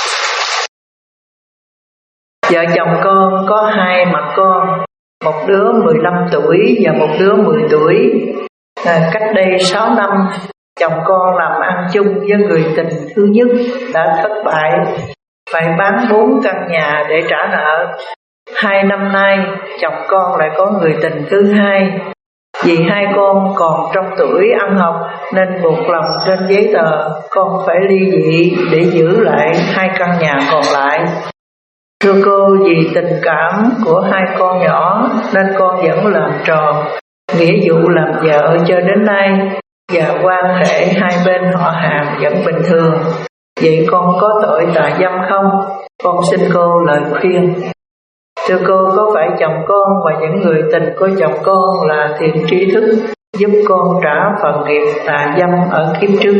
Vợ chồng con có hai mặt con, một đứa mười lăm tuổi và một đứa mười tuổi. À, cách đây sáu năm, chồng con làm ăn chung với người tình thứ nhất đã thất bại, phải bán bốn căn nhà để trả nợ. Hai năm nay, chồng con lại có người tình thứ hai. Vì hai con còn trong tuổi ăn học nên buộc lòng trên giấy tờ con phải ly dị để giữ lại hai căn nhà còn lại. Thưa cô, vì tình cảm của hai con nhỏ nên con vẫn làm tròn nghĩa vụ làm vợ cho đến nay, và quan hệ hai bên họ hàng vẫn bình thường. Vậy con có tội tà dâm không? Con xin cô lời khuyên. Thưa cô, có phải chồng con và những người tình của chồng con là thiện tri thức giúp con trả phần nghiệp tà dâm ở kiếp trước?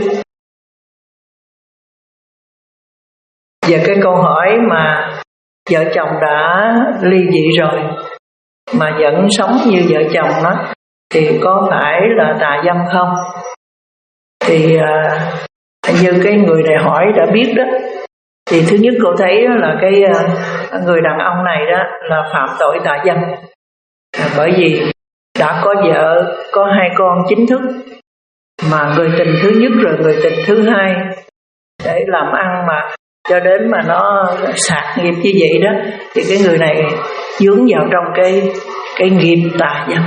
Và cái câu hỏi mà vợ chồng đã ly dị rồi mà vẫn sống như vợ chồng đó thì có phải là tà dâm không? Thì à, như cái người này hỏi đã biết đó. Thì thứ nhất cô thấy đó là cái người đàn ông này đó là phạm tội tà dâm, à, bởi vì đã có vợ, có hai con chính thức, mà người tình thứ nhất rồi người tình thứ hai để làm ăn mà cho đến mà nó sạc nghiệp như vậy đó, thì cái người này dướng vào trong cái cái nghiệp tà dâm.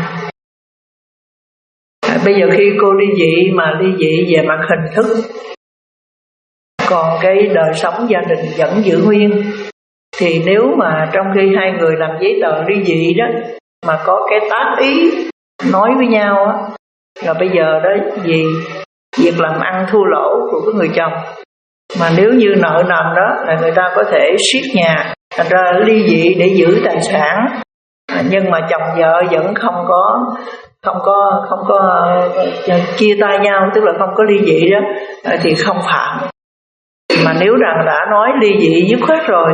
À, bây giờ khi cô ly dị mà ly dị về mặt hình thức, còn cái đời sống gia đình vẫn giữ nguyên, thì nếu mà trong khi hai người làm giấy tờ ly dị đó mà có cái tác ý nói với nhau á, là bây giờ đó vì việc làm ăn thua lỗ của cái người chồng, mà nếu như nợ nần đó là người ta có thể siết nhà, thành ra ly dị để giữ tài sản, nhưng mà chồng vợ vẫn không có không có không có uh, chia tay nhau, tức là không có ly dị đó, uh, thì không phạm. Mà nếu rằng đã nói ly dị dứt khoát rồi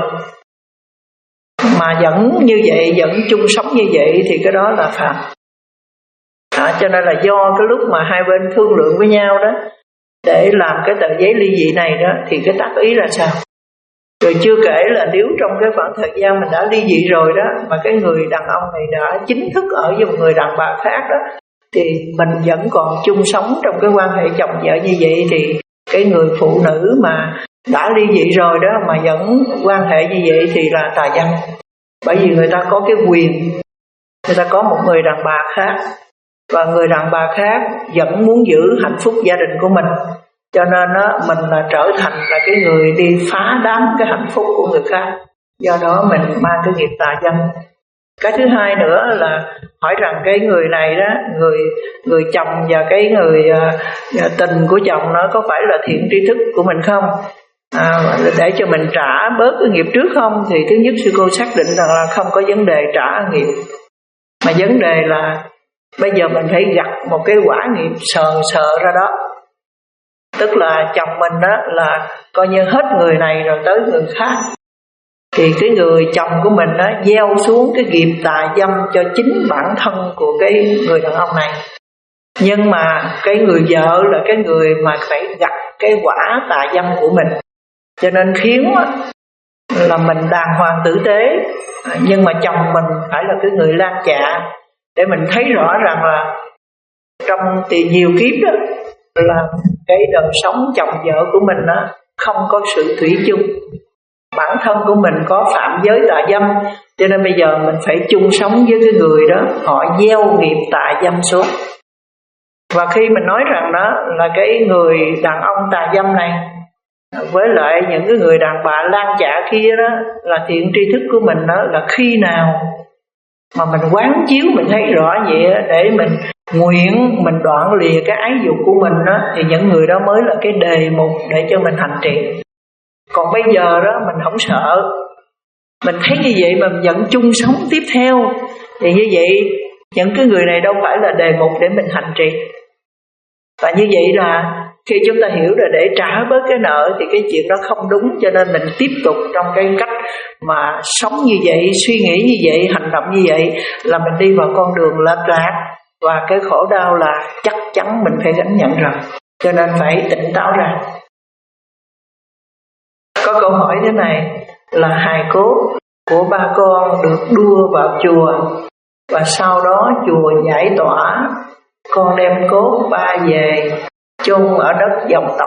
mà vẫn như vậy, vẫn chung sống như vậy thì cái đó là phạm. À, cho nên là do cái lúc mà hai bên thương lượng với nhau đó để làm cái tờ giấy ly dị này đó, thì cái tác ý là sao? Rồi chưa kể là nếu trong cái khoảng thời gian mình đã ly dị rồi đó, mà cái người đàn ông này đã chính thức ở với một người đàn bà khác đó, thì mình vẫn còn chung sống trong cái quan hệ chồng vợ như vậy, thì cái người phụ nữ mà đã ly dị rồi đó mà vẫn quan hệ như vậy thì là tà dâm. Bởi vì người ta có cái quyền, người ta có một người đàn bà khác, và người đàn bà khác vẫn muốn giữ hạnh phúc gia đình của mình, cho nên đó, mình là trở thành là cái người đi phá đám cái hạnh phúc của người khác. Do đó mình mang cái nghiệp tà dâm. Cái thứ hai nữa là hỏi rằng cái người này đó, người người chồng và cái người uh, tình của chồng nó có phải là thiện tri thức của mình không? À, để cho mình trả bớt cái nghiệp trước không? Thì thứ nhất sư cô xác định rằng là không có vấn đề trả nghiệp, mà vấn đề là bây giờ mình phải gặt một cái quả nghiệp sờ sờ ra đó. Tức là chồng mình đó là coi như hết người này rồi tới người khác, thì cái người chồng của mình đó gieo xuống cái nghiệp tà dâm cho chính bản thân của cái người đàn ông này. Nhưng mà cái người vợ là cái người mà phải gặt cái quả tà dâm của mình, cho nên khiến là mình đàng hoàng tử tế, nhưng mà chồng mình phải là cái người lan chạ, để mình thấy rõ rằng là trong thì nhiều kiếp đó là cái đời sống chồng vợ của mình đó không có sự thủy chung. Bản thân của mình có phạm giới tà dâm, cho nên bây giờ mình phải chung sống với cái người đó, họ gieo nghiệp tà dâm xuống. Và khi mình nói rằng đó là cái người đàn ông tà dâm này với lại những cái người đàn bà lan chạ kia đó là thiện tri thức của mình đó, là khi nào mà mình quán chiếu mình thấy rõ vậy đó, để mình nguyện mình đoạn lìa cái ái dục của mình đó, thì những người đó mới là cái đề mục để cho mình hành trì. Còn bây giờ đó mình không sợ, mình thấy như vậy mà mình vẫn chung sống tiếp theo, thì như vậy những cái người này đâu phải là đề mục để mình hành trì. Và như vậy là khi chúng ta hiểu rồi để trả bớt cái nợ thì cái chuyện đó không đúng, cho nên mình tiếp tục trong cái cách mà sống như vậy, suy nghĩ như vậy, hành động như vậy là mình đi vào con đường lệch lạc, và cái khổ đau là chắc chắn mình phải gánh nhận rồi, cho nên phải tỉnh táo ra. Có câu hỏi thế này là hài cốt của ba con được đưa vào chùa và sau đó chùa giải tỏa, con đem cốt ba về chôn ở đất dòng tộc,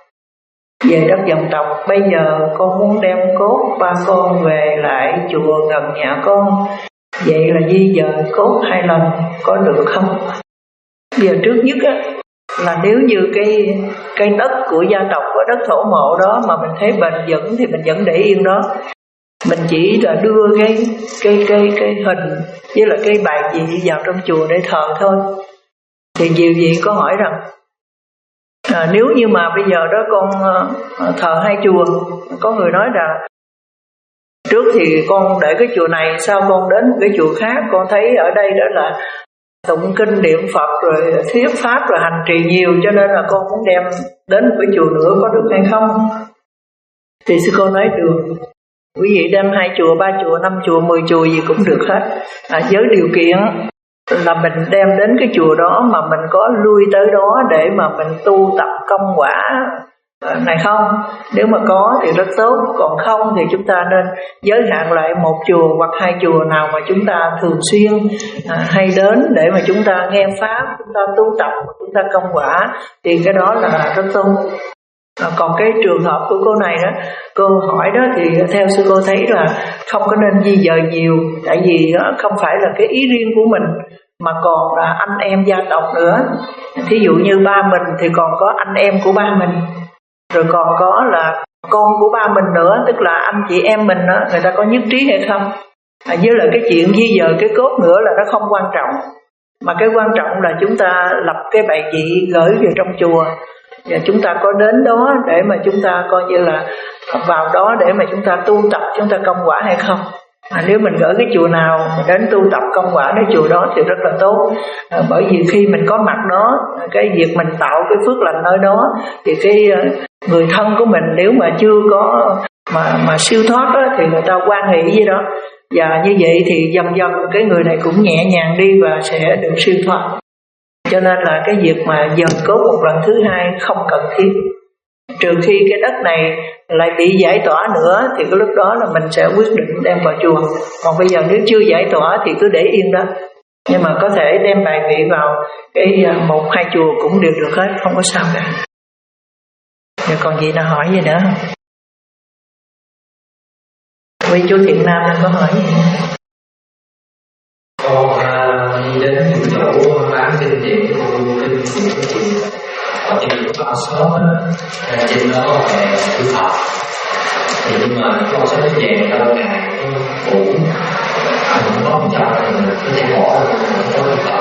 về đất dòng tộc. Bây giờ con muốn đem cốt ba con về lại chùa gần nhà con, vậy là di dời cốt hai lần có được không? Giờ trước nhất á là nếu như cái cái đất của gia tộc, của đất thổ mộ đó mà mình thấy bền vững thì mình vẫn để yên đó. Mình chỉ là đưa cái cái cái cái hình với là cái bài vị vào trong chùa để thờ thôi. Thì nhiều vị có hỏi rằng à, nếu như mà bây giờ đó con uh, thờ hai chùa, có người nói là trước thì con để cái chùa này, sao con đến cái chùa khác, con thấy ở đây đó là tụng kinh niệm Phật rồi thuyết pháp rồi hành trì nhiều, cho nên là con muốn đem đến một cái chùa nữa, có được hay không? Thì sư cô nói được, quý vị đem hai chùa, ba chùa, năm chùa, mười chùa gì cũng được hết, à, với điều kiện là mình đem đến cái chùa đó mà mình có lui tới đó để mà mình tu tập công quả này không. Nếu mà có thì rất tốt, còn không thì chúng ta nên giới hạn lại một chùa hoặc hai chùa nào mà chúng ta thường xuyên à, hay đến để mà chúng ta nghe pháp, chúng ta tu tập, chúng ta công quả, thì cái đó là rất tốt. À, còn cái trường hợp của cô này đó, cô hỏi đó thì theo sư cô thấy là không có nên di dời nhiều, tại vì đó không phải là cái ý riêng của mình mà còn là anh em gia tộc nữa. Thí dụ như ba mình thì còn có anh em của ba mình, rồi còn có là con của ba mình nữa, tức là anh chị em mình đó, người ta có nhất trí hay không. À, với lại cái chuyện di dời cái cốt nữa là nó không quan trọng, mà cái quan trọng là chúng ta lập cái bài vị gửi về trong chùa, và chúng ta có đến đó để mà chúng ta coi như là vào đó để mà chúng ta tu tập, chúng ta công quả hay không. À, nếu mình gửi cái chùa nào mình đến tu tập công quả đến chùa đó thì rất là tốt, à, bởi vì khi mình có mặt đó, cái việc mình tạo cái phước lành nơi đó thì cái người thân của mình nếu mà chưa có mà mà siêu thoát đó, thì người ta quan hệ với đó, và như vậy thì dần dần cái người này cũng nhẹ nhàng đi và sẽ được siêu thoát. Cho nên là cái việc mà dần cốt một lần thứ hai không cần thiết. Trừ khi cái đất này lại bị giải tỏa nữa thì cái lúc đó là mình sẽ quyết định đem vào chùa. Còn bây giờ nếu chưa giải tỏa thì cứ để yên đó. Nhưng mà có thể đem bài vị vào cái một hai chùa cũng đều được hết, không có sao cả. Rồi còn gì nào hỏi gì nữa không? Vì chú Thiện Nam đang có hỏi gì? Con uh, đi đến chỗ bán kinh điển của kinh điển ở trên những con shop trên đó là chữ Phật, thì nhưng mà con shop nó dày lâu ngày cũ không có một trăm thì mình có thể bỏ được không có Phật.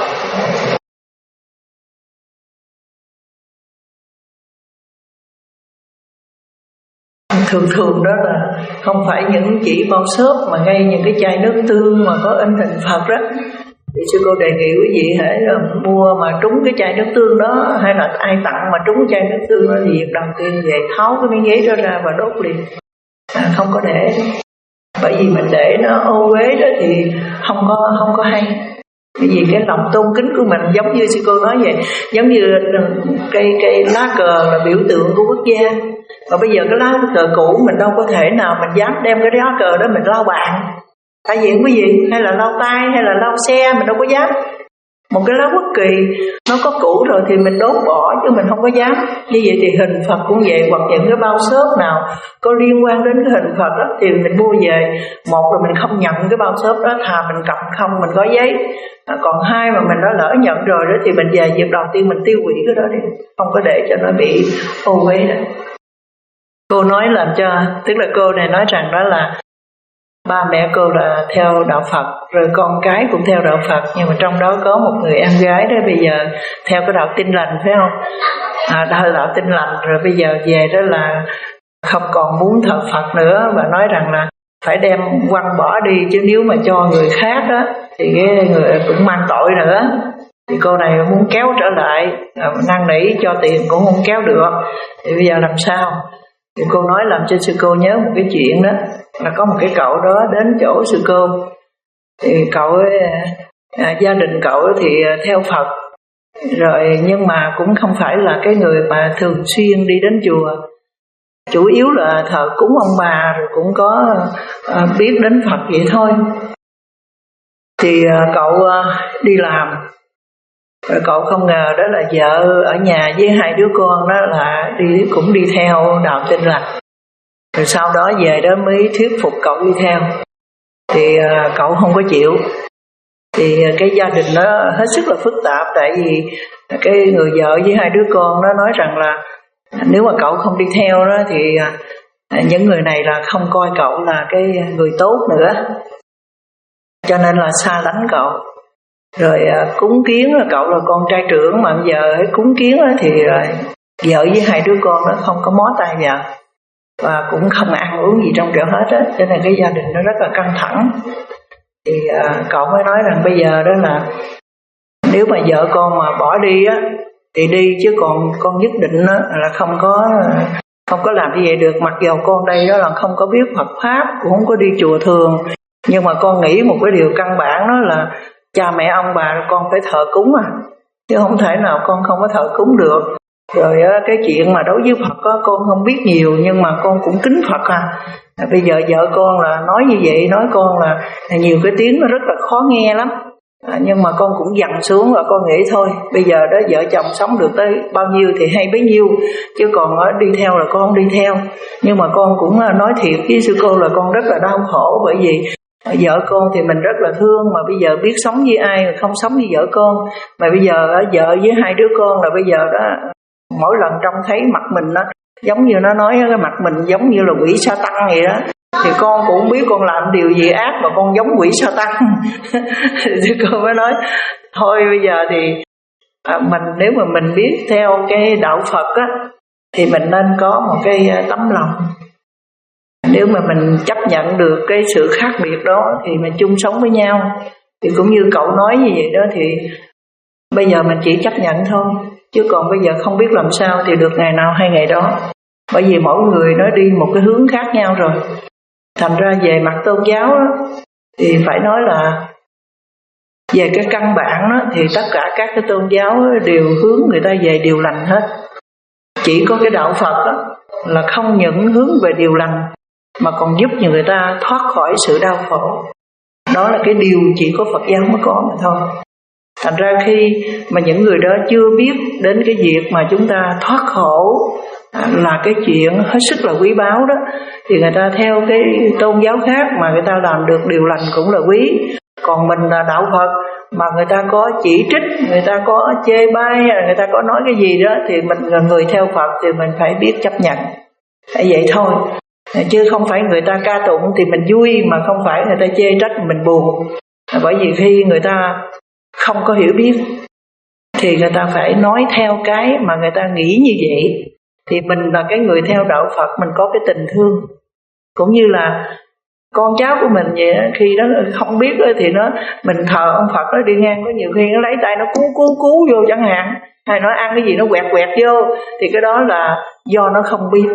Thường thường đó là không phải những chỉ bao shop mà ngay những cái chai nước tương mà có in hình Phật đó. Thì sư cô đề nghị quý vị hãy mua mà trúng cái chai nước tương đó, hay là ai tặng mà trúng chai nước tương đó thì việc đầu tiên về tháo cái miếng giấy đó ra và đốt liền, à, không có để. Bởi vì mình để nó ô uế đó thì không có không có hay. Bởi vì cái lòng tôn kính của mình giống như sư cô nói vậy, giống như cây cây lá cờ là biểu tượng của quốc gia. Mà bây giờ cái lá cờ cũ mình đâu có thể nào mình dám đem cái lá cờ đó mình lau bàn, tại vì quý vị, hay là lau tay hay là lau xe mình đâu có dám. Một cái lá quốc kỳ nó có cũ rồi thì mình đốt bỏ chứ mình không có dám. Như vậy thì hình Phật cũng vậy, hoặc những cái bao shop nào có liên quan đến cái hình Phật đó thì mình mua về. Một là mình không nhận cái bao shop đó, thà mình cầm không mình có giấy. À, còn hai mà mình đã lỡ nhận rồi đó thì mình về việc đầu tiên mình tiêu hủy cái đó đi, không có để cho nó bị ô uế đó. Cô nói làm cho, tức là cô này nói rằng đó là ba mẹ cô là theo đạo Phật, rồi con cái cũng theo đạo Phật, nhưng mà trong đó có một người em gái đó bây giờ theo cái đạo Tin Lành, phải không? À, đạo, đạo Tin Lành, rồi bây giờ về đó là không còn muốn thờ Phật nữa, và nói rằng là phải đem quăng bỏ đi, chứ nếu mà cho người khác đó thì cái người cũng mang tội nữa. Thì cô này muốn kéo trở lại, năn nỉ cho tiền cũng không kéo được, thì bây giờ làm sao? Thì cô nói làm cho sư cô nhớ một cái chuyện đó, là có một cái cậu đó đến chỗ sư cô. Thì cậu ấy, à, gia đình cậu thì theo Phật rồi, nhưng mà cũng không phải là cái người mà thường xuyên đi đến chùa, chủ yếu là thờ cúng ông bà, rồi cũng có à, biết đến Phật vậy thôi. Thì à, cậu à, đi làm, rồi cậu không ngờ đó là vợ ở nhà với hai đứa con đó là đi cũng đi theo đạo Tin Lành. Rồi sau đó về đó mới thuyết phục cậu đi theo. Thì à, cậu không có chịu. Thì cái gia đình đó hết sức là phức tạp, tại vì cái người vợ với hai đứa con nó nói rằng là nếu mà cậu không đi theo đó thì à, những người này là không coi cậu là cái người tốt nữa, cho nên là xa lánh cậu. Rồi à, cúng kiến là cậu là con trai trưởng, mà giờ cúng kiến thì à, vợ với hai đứa con nó không có mó tay vào và cũng không ăn uống gì trong kiểu hết á, cho nên cái gia đình nó rất là căng thẳng. Thì à, cậu mới nói rằng bây giờ đó là nếu mà vợ con mà bỏ đi á thì đi, chứ còn con nhất định á là không có không có làm như vậy được. Mặc dù con đây đó là không có biết Phật pháp, cũng không có đi chùa thường, nhưng mà con nghĩ một cái điều căn bản đó là cha mẹ ông bà con phải thờ cúng à, chứ không thể nào con không có thờ cúng được. Rồi cái chuyện mà đối với Phật đó, con không biết nhiều nhưng mà con cũng kính Phật à. Bây giờ vợ con là nói như vậy, nói con là nhiều cái tiếng nó rất là khó nghe lắm, à, nhưng mà con cũng dằn xuống và con nghĩ thôi, bây giờ đó vợ chồng sống được tới bao nhiêu thì hay bấy nhiêu, chứ còn đi theo là con không đi theo. Nhưng mà con cũng nói thiệt với sư cô là con rất là đau khổ, bởi vì vợ con thì mình rất là thương, mà bây giờ biết sống với ai mà không sống với vợ con. Mà bây giờ vợ với hai đứa con là bây giờ đó, mỗi lần trông thấy mặt mình đó, giống như nó nói cái mặt mình giống như là quỷ sa tăng vậy đó. Thì con cũng biết con làm điều gì ác mà con giống quỷ sa tăng. Thì cô mới nói thôi bây giờ thì à, mình nếu mà mình biết theo cái đạo Phật á thì mình nên có một cái tấm lòng. Nếu mà mình chấp nhận được cái sự khác biệt đó thì mình chung sống với nhau. Thì cũng như cậu nói như vậy đó, thì bây giờ mình chỉ chấp nhận thôi, chứ còn bây giờ không biết làm sao thì được ngày nào hay ngày đó. Bởi vì mỗi người nó đi một cái hướng khác nhau rồi. Thành ra về mặt tôn giáo đó, thì phải nói là về cái căn bản đó, thì tất cả các cái tôn giáo đều hướng người ta về điều lành hết. Chỉ có cái đạo Phật đó, là không những hướng về điều lành mà còn giúp người ta thoát khỏi sự đau khổ. Đó là cái điều chỉ có Phật giáo mới có mà thôi. Thành ra khi mà những người đó chưa biết đến cái việc mà chúng ta thoát khổ là cái chuyện hết sức là quý báu đó, thì người ta theo cái tôn giáo khác mà người ta làm được điều lành cũng là quý. Còn mình là đạo Phật mà người ta có chỉ trích, người ta có chê bai, người ta có nói cái gì đó, thì mình là người theo Phật thì mình phải biết chấp nhận. Vậy thôi, chứ không phải người ta ca tụng thì mình vui, mà không phải người ta chê trách mình buồn. Bởi vì khi người ta không có hiểu biết thì người ta phải nói theo cái mà người ta nghĩ như vậy. Thì mình là cái người theo đạo Phật, mình có cái tình thương. Cũng như là con cháu của mình vậy đó, khi nó không biết đó, thì nó mình thờ ông Phật nó đi ngang, có nhiều khi nó lấy tay nó cú cú cú vô chẳng hạn, hay nó ăn cái gì nó quẹt quẹt vô, thì cái đó là do nó không biết.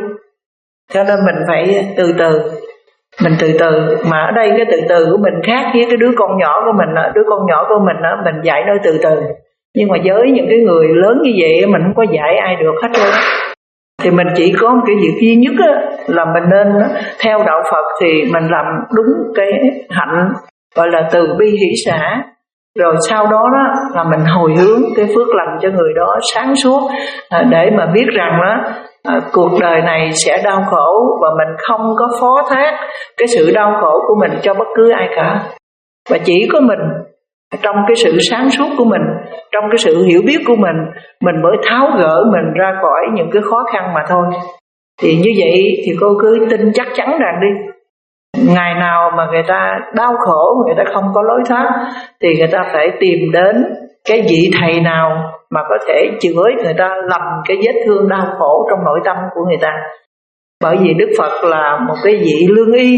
Cho nên mình phải từ từ, mình từ từ. Mà ở đây cái từ từ của mình khác với cái đứa con nhỏ của mình. Đứa con nhỏ của mình mình dạy nó từ từ, nhưng mà với những cái người lớn như vậy mình không có dạy ai được hết trơn. Thì mình chỉ có một cái việc duy nhất á, là mình nên theo đạo Phật thì mình làm đúng cái hạnh gọi là từ bi hỷ xả. Rồi sau đó đó là mình hồi hướng cái phước lành cho người đó sáng suốt, để mà biết rằng đó à, cuộc đời này sẽ đau khổ, và mình không có phó thác cái sự đau khổ của mình cho bất cứ ai cả. Và chỉ có mình trong cái sự sáng suốt của mình, trong cái sự hiểu biết của mình, mình mới tháo gỡ mình ra khỏi những cái khó khăn mà thôi. Thì như vậy thì cô cứ tin chắc chắn rằng đi, ngày nào mà người ta đau khổ, người ta không có lối thoát, thì người ta phải tìm đến cái vị thầy nào mà có thể chữa người ta lầm cái vết thương đau khổ trong nội tâm của người ta. Bởi vì Đức Phật là một cái vị lương y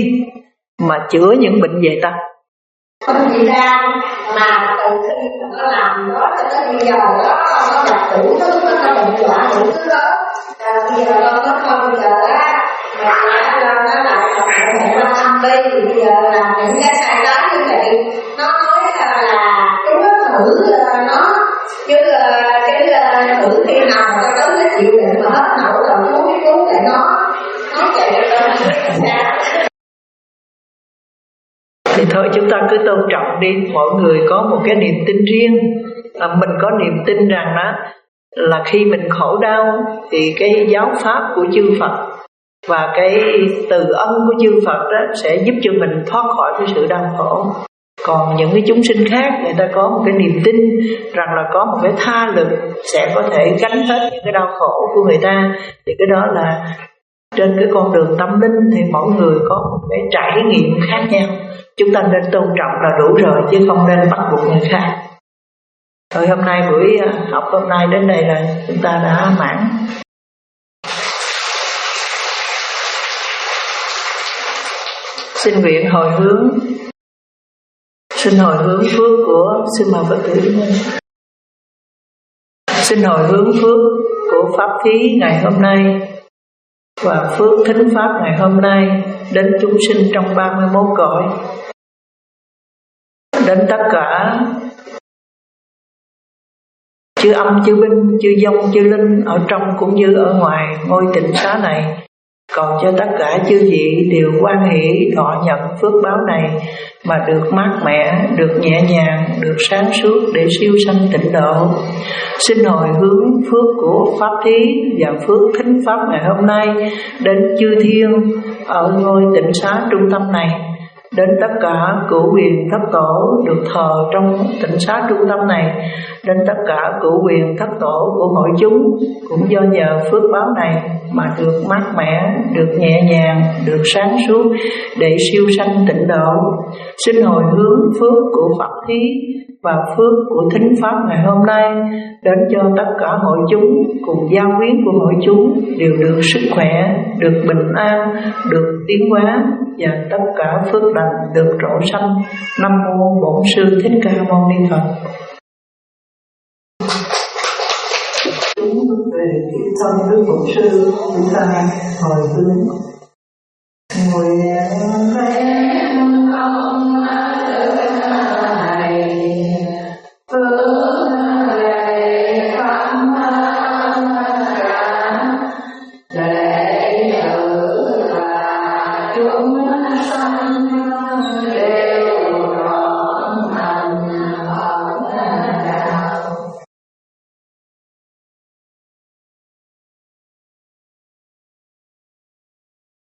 mà chữa những bệnh về tâm. Không chỉ ra mà từ khi nó làm đó cho tới bây giờ đó, nó gặp đủ thứ, nó bệnh quả đủ thứ đó. À, bây giờ con nó không bây giờ á, mà nó nó lại mẹ nó thăm đi, thì bây giờ là những cái sai trái như vậy, nó nói là, là cái nước thử nó, chứ cái thử khi nào mà nó tới cái chịu định mà hết nổi rồi muốn cái cứu lại nó, nó chạy ra ra. Thì thôi chúng ta cứ tôn trọng đi, mọi người có một cái niềm tin riêng. À, mình có niềm tin rằng đó là khi mình khổ đau thì cái giáo pháp của chư Phật và cái từ ân của chư Phật đó sẽ giúp cho mình thoát khỏi cái sự đau khổ. Còn những cái chúng sinh khác, người ta có một cái niềm tin rằng là có một cái tha lực sẽ có thể gánh hết những cái đau khổ của người ta. Thì cái đó là trên cái con đường tâm linh thì mỗi người có một cái trải nghiệm khác nhau. Chúng ta nên tôn trọng là đủ rồi, chứ không nên bắt buộc người khác. Rồi hôm nay buổi học hôm nay đến đây là chúng ta đã mãn. Xin nguyện hồi hướng, xin hồi hướng phước của xin mời Phật tử. Xin hồi hướng phước của pháp thí ngày hôm nay và phước thính pháp ngày hôm nay đến chúng sinh trong ba mươi mốt cõi, đến tất cả chư âm chư binh chư vong chư linh ở trong cũng như ở ngoài ngôi tịnh xá này, còn cho tất cả chư vị đều hoan hỷ thọ nhận phước báo này mà được mát mẻ, được nhẹ nhàng, được sáng suốt để siêu sanh tịnh độ. Xin hồi hướng phước của pháp thí và phước thính pháp ngày hôm nay đến chư thiên ở ngôi tịnh xá trung tâm này, đến tất cả cửu quyền thất tổ được thờ trong tịnh xá trung tâm này, đến tất cả cửu quyền thất tổ của mọi chúng cũng do nhờ phước báo này mà được mát mẻ, được nhẹ nhàng, được sáng suốt để siêu sanh tịnh độ. Xin hồi hướng phước của pháp thí và phước của thính pháp ngày hôm nay đến cho tất cả mọi chúng cùng gia quyến của mọi chúng đều được sức khỏe, được bình an, được tiến hóa và tất cả phước lành được trổ sanh. Nam mô Bổn Sư Thích Ca Mâu Ni Phật. Chúng về cái tâm Đức Bổn Sư chúng ta hồi hướng nguyện phước lệ pháp chúng sanh